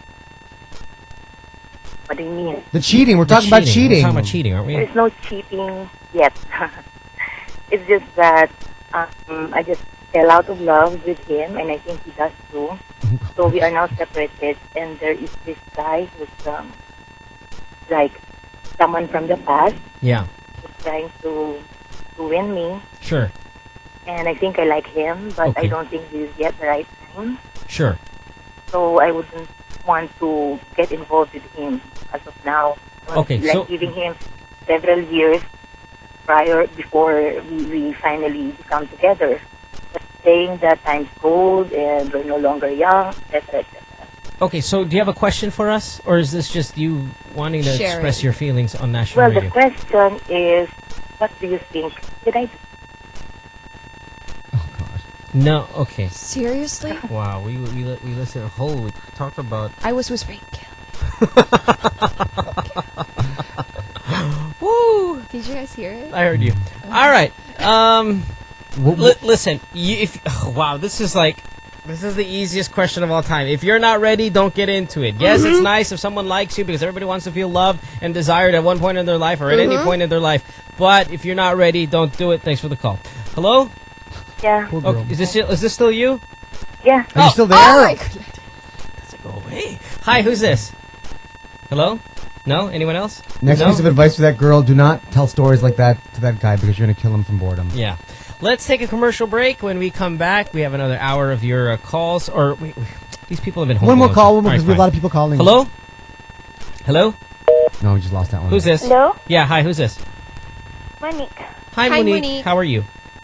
What do you mean? The cheating. We're talking about cheating. We're talking about cheating, aren't we? There's no cheating yet. It's just that I just fell out of love with him, and I think he does too. So we are now separated, and there is this guy who's like someone from the past. Yeah. Who's trying to win me. Sure. And I think I like him, but Okay. I don't think this is yet the right time. Sure. So I wouldn't want to get involved with him as of now. Okay, like so giving him several years before we finally become together. But saying that time's gold and we're no longer young, etc., etc. okay, so do you have a question for us, or is this just you wanting to Sharing. express your feelings on national Well, radio? the question is, what do you think? Did I? No, okay. Seriously? Wow, we listened whole. We talked about. I was whispering. Woo! Did you guys hear it? I heard you. All right. Listen. Wow, this is the easiest question of all time. If you're not ready, don't get into it. Yes, it's nice if someone likes you because everybody wants to feel loved and desired at one point in their life or at any point in their life. But if you're not ready, don't do it. Thanks for the call. Hello? Yeah. Okay, is this still you? Yeah. Are you still there? Oh my goodness. Go away. Hi, who's this? Hello? No? Anyone else? Next No? piece of advice for that girl: do not tell stories like that to that guy because you're gonna kill him from boredom. Yeah. Let's take a commercial break. When we come back, we have another hour of your calls. Or these people have been home. One more call, All right, because we have a fine. lot of people calling. Hello? Hello? No, we just lost that one. Who's this? Hello? Yeah, hi, who's this? Monique. Hi, Monique. How are you?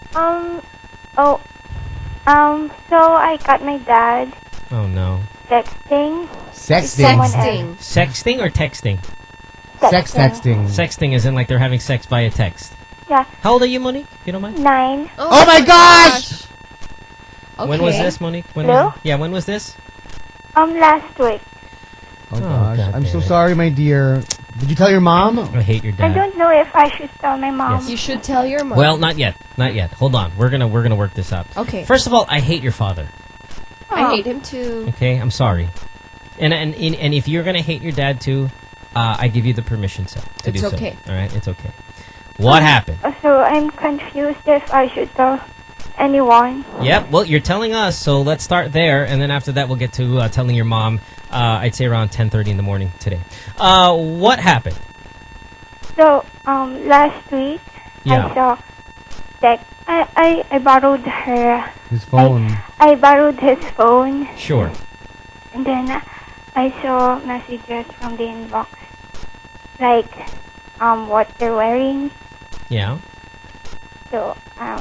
So I got my dad Oh, no. texting. Sexting. Sexting or texting? Sex texting. Sexting is in like they're having sex via text. Yeah. How old are you, Monique? If you don't mind? 9. Oh my gosh! When was this, Monique? When Hello? was it? Yeah, when was this? Last week. Oh gosh, God I'm damn so it. sorry, my dear. Did you tell your mom? I hate your I dad. don't know if I should tell my mom. Yes. You should tell your mom. Well, not yet. Not yet. Hold on. We're gonna work this out. Okay. First of all, I hate your father. I hate him too. Okay, I'm sorry. And if you're gonna hate your dad too, I give you the permission to It's do so. okay. All right, it's okay. What happened? So I'm confused if I should tell anyone. Yep. Well, you're telling us, so let's start there, and then after that, we'll get to telling your mom. I'd say around 10:30 in the morning today. What happened? So last week Yeah. I saw that I borrowed her. His phone. I borrowed his phone, Sure. and then I saw messages from the inbox, like what they're wearing. Yeah. So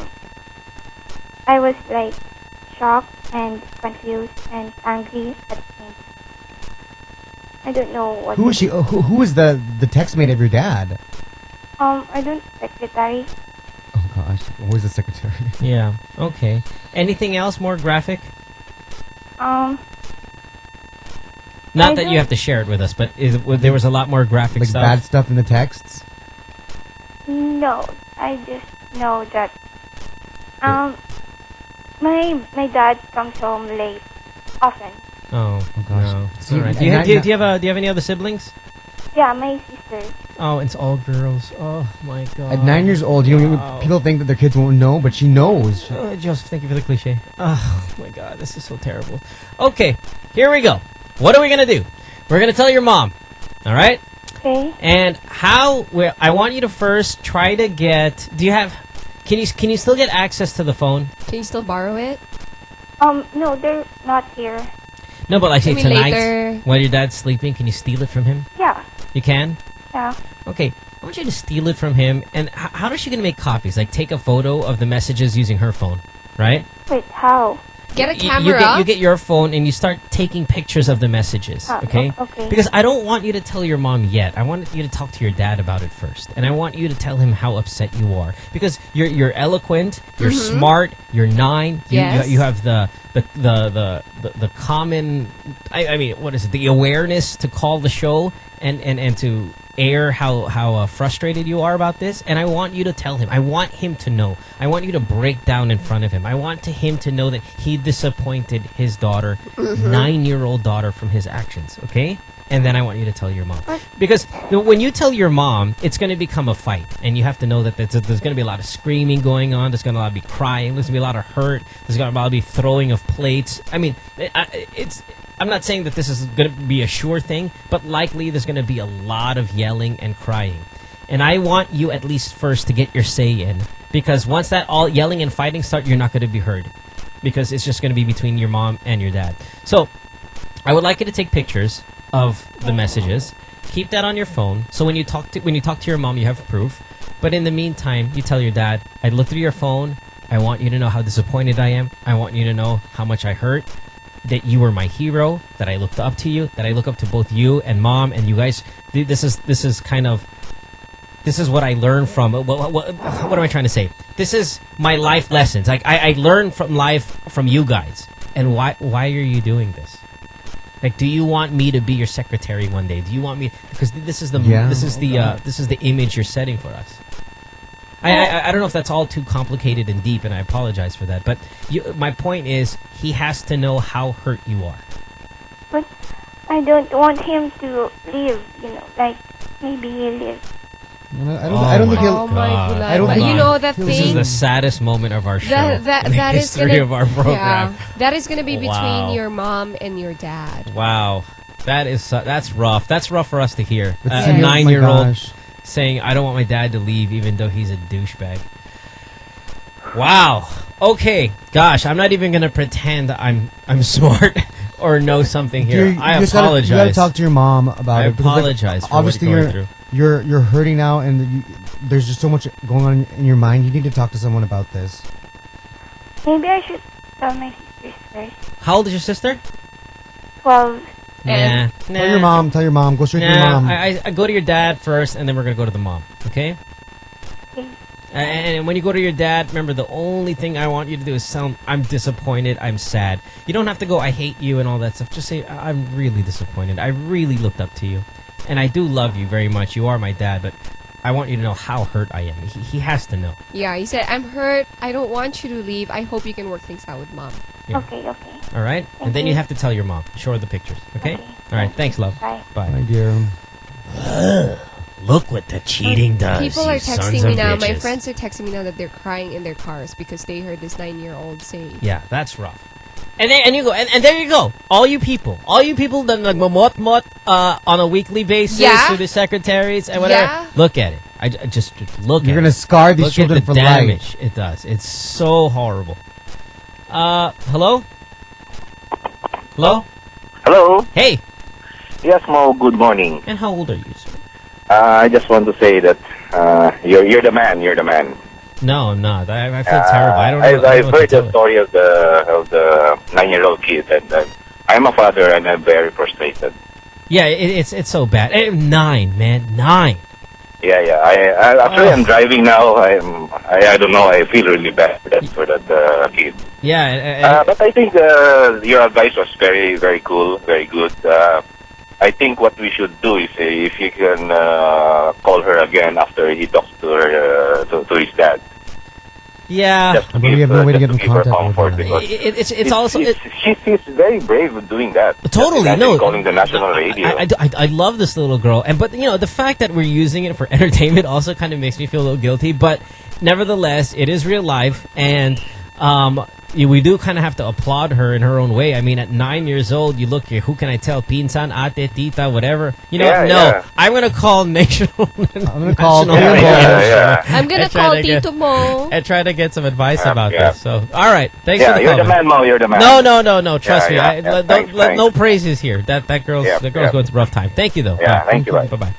I was like shocked and confused and angry at the same time. I don't know what. Who is she? Who is the text mate of your dad? I don't secretary. Oh gosh, always the secretary. Yeah. Okay. Anything else more graphic? Not I that you don't- have to share it with us, but there was a lot more graphic Like stuff. bad stuff in the texts. No, I just know that my dad comes home late often. Oh, gosh. no. See, All right. and Do you that- have any other siblings? Yeah, my sister. Oh, it's all girls. Oh my god. At 9 years old, people think that their kids won't know, but she knows. Joseph, thank you for the cliche. Oh my god, this is so terrible. Okay, here we go. What are we gonna do? We're gonna tell your mom. All right. Okay. And I want you to first try to get. Do you have? Can you still get access to the phone? Can you still borrow it? No, they're not here. No, but like say Maybe tonight later. while your dad's sleeping, can you steal it from him? Yeah. You can. Yeah. Okay, I want you to steal it from him. And how is she gonna make copies? Like take a photo of the messages using her phone, right? Wait, how? Get a You camera. get your phone and you start taking pictures of the messages, okay? Okay. Because I don't want you to tell your mom yet. I want you to talk to your dad about it first, and I want you to tell him how upset you are because you're eloquent, you're smart, you're 9. Yes. You have the common. I mean, what is it? The awareness to call the show and to air how frustrated you are about this, and I want you to tell him. I want him to know. I want you to break down in front of him. I want him to know that he disappointed his daughter, 9-year-old daughter, from his actions, okay? And then I want you to tell your mom. Because when you tell your mom, it's going to become a fight. And you have to know that there's going to be a lot of screaming going on. There's going to be crying. There's going to be a lot of hurt. There's going to be throwing of plates. I mean, I'm not saying that this is going to be a sure thing, but likely there's going to be a lot of yelling and crying. And I want you at least first to get your say in. Because once that all yelling and fighting start, you're not going to be heard. Because it's just going to be between your mom and your dad. So, I would like you to take pictures of the messages. Keep that on your phone. So when you talk to your mom, you have proof. But in the meantime, you tell your dad, I looked through your phone. I want you to know how disappointed I am. I want you to know how much I hurt. That you were my hero. That I looked up to you. That I look up to both you and mom. And you guys, this is what I learned from. What am I trying to say? This is my life lessons. Like I learned from life from you guys. And why are you doing this? Like, do you want me to be your secretary one day? Do you want me? Because this is the image you're setting for us. I don't know if that's all too complicated and deep, and I apologize for that. But my point is, he has to know how hurt you are. But I don't want him to leave. Like maybe he lives. I don't think he'll. Oh my God! I don't think you know that thing. This is the saddest moment of our show. That in the is history gonna, of our program. Yeah, that is going to be between Wow. your mom and your dad. Wow, that's rough. That's rough for us to hear. A Oh 9-year-old my gosh. saying, "I don't want my dad to leave, even though he's a douchebag." Wow. Okay. Gosh, I'm not even going to pretend I'm smart or know something here. I apologize. You gotta talk to your mom about I it. because, like, apologize for obviously what you're going through. You're hurting now, and there's just so much going on in your mind. You need to talk to someone about this. Maybe I should tell my sisters first. How old is your sister? 12. Nah. Tell your mom. Tell your mom. Go straight to your mom. I go to your dad first, and then we're going to go to the mom. Okay? Okay. And when you go to your dad, remember, the only thing I want you to do is sound, I'm disappointed, I'm sad. You don't have to go, I hate you and all that stuff. Just say, I'm really disappointed. I really looked up to you. And I do love you very much. You are my dad, but I want you to know how hurt I am. He has to know. Yeah, he said, I'm hurt. I don't want you to leave. I hope you can work things out with mom. Yeah. Okay. All right? And then you have to tell your mom. Show her the pictures. Okay? All right. Thanks, love. Bye. My dear. Look what the cheating does. People are you sons texting of me now. My bitches. friends are texting me now that they're crying in their cars because they heard this 9-year-old say. Yeah, that's rough. And you go, and there you go. All you people that nagmamot-mot on a weekly basis to the secretaries and whatever. Yeah. Look at it. I just look. You're at gonna it. scar these Look children at the for damage life. it does. It's so horrible. Hello. Hello. Hello. Hey. Yes, Mo. Good morning. And how old are you, sir? I just want to say that you're the man. You're the man. No, I'm not. I feel terrible. I don't know. I've heard the story of the 9-year-old kid, and I'm a father, and I'm very frustrated. Yeah, it's so bad. 9, man, 9. Yeah. I'm driving now. I don't know. I feel really bad for that kid. Yeah. But I think your advice was very, very cool, very good. I think what we should do is if you can call her again after he talks to her to his dad. Yeah. Just to We have no way to get in give her contact with comfort her. because It's also she's very brave with doing that. Totally, Just no. calling the national radio. I love this little girl, but the fact that we're using it for entertainment also kind of makes me feel a little guilty. But nevertheless, it is real life, and we do kind of have to applaud her in her own way. I mean, at 9 years old, you look here. Who can I tell? Pinsan, ate, tita, whatever. Yeah. I'm gonna call national. I'm gonna call. I'm gonna call Tito Mo and try to get some advice about this. So, all right, thanks for the you're call. the man, Mo. You're the man. No. Trust me. Thanks. No praises here. That girl's going through a rough time. Thank you though. Yeah, thank you. Bye.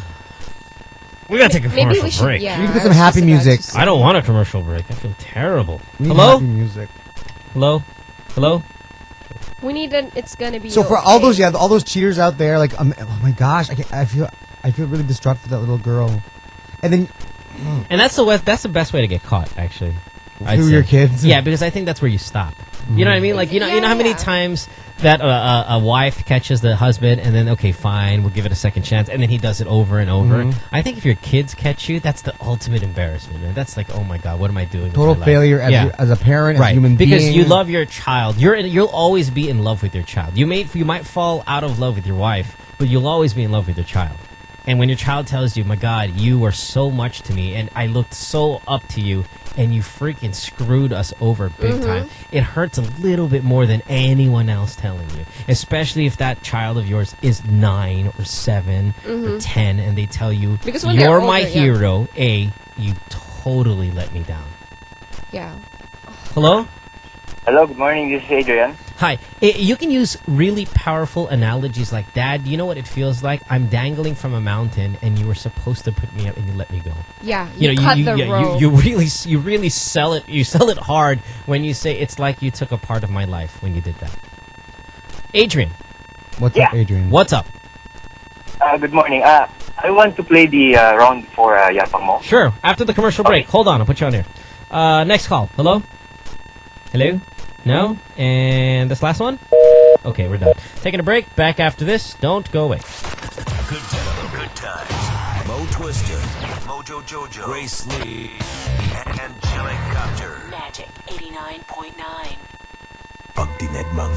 We gotta take a Maybe commercial we should, break. yeah. We need to get some happy music. I don't want a commercial break. I feel terrible. We need Hello? happy music. Hello? We need it's gonna be So for okay. all those cheaters out there, like, oh my gosh, I feel really distraught for that little girl. And then, And that's the best way to get caught, actually. Through your kids? Yeah, because I think that's where you stop. You know what I mean? Like, you know how many times that a wife catches the husband and then, okay, fine, we'll give it a second chance, and then he does it over and over. Mhm. I think if your kids catch you, that's the ultimate embarrassment, man. That's like, oh my God, what am I doing? total with my life? failure as a parent, as a human being. Because you love your child. You'll always be in love with your child. You might fall out of love with your wife, but you'll always be in love with your child. And when your child tells you, my God, you were so much to me, and I looked so up to you, and you freaking screwed us over big time, it hurts a little bit more than anyone else telling you. Especially if that child of yours is 9 or 7 or 10, and they tell you, Because when they're you're my older, yeah. hero, you totally let me down. Yeah. Hello? Hello, good morning. This is Adrian. Hi. You can use really powerful analogies like, Dad, you know what it feels like? I'm dangling from a mountain and you were supposed to put me up and you let me go. Yeah, you cut the rope. You really sell it. You sell it hard when you say it's like you took a part of my life when you did that. Adrian. What's up, Adrian? What's up? Good morning. I want to play the round for Yapang Mo. Sure. After the commercial break. Hold on. I'll put you on here. Next call. Hello? Hello? No? And this last one? Okay, we're done. Taking a break. Back after this. Don't go away. Good times. Mo Twister, Mojo Jojo, Grace Lee, and Angelic Copter. Magic 89.9. Pag dinedmang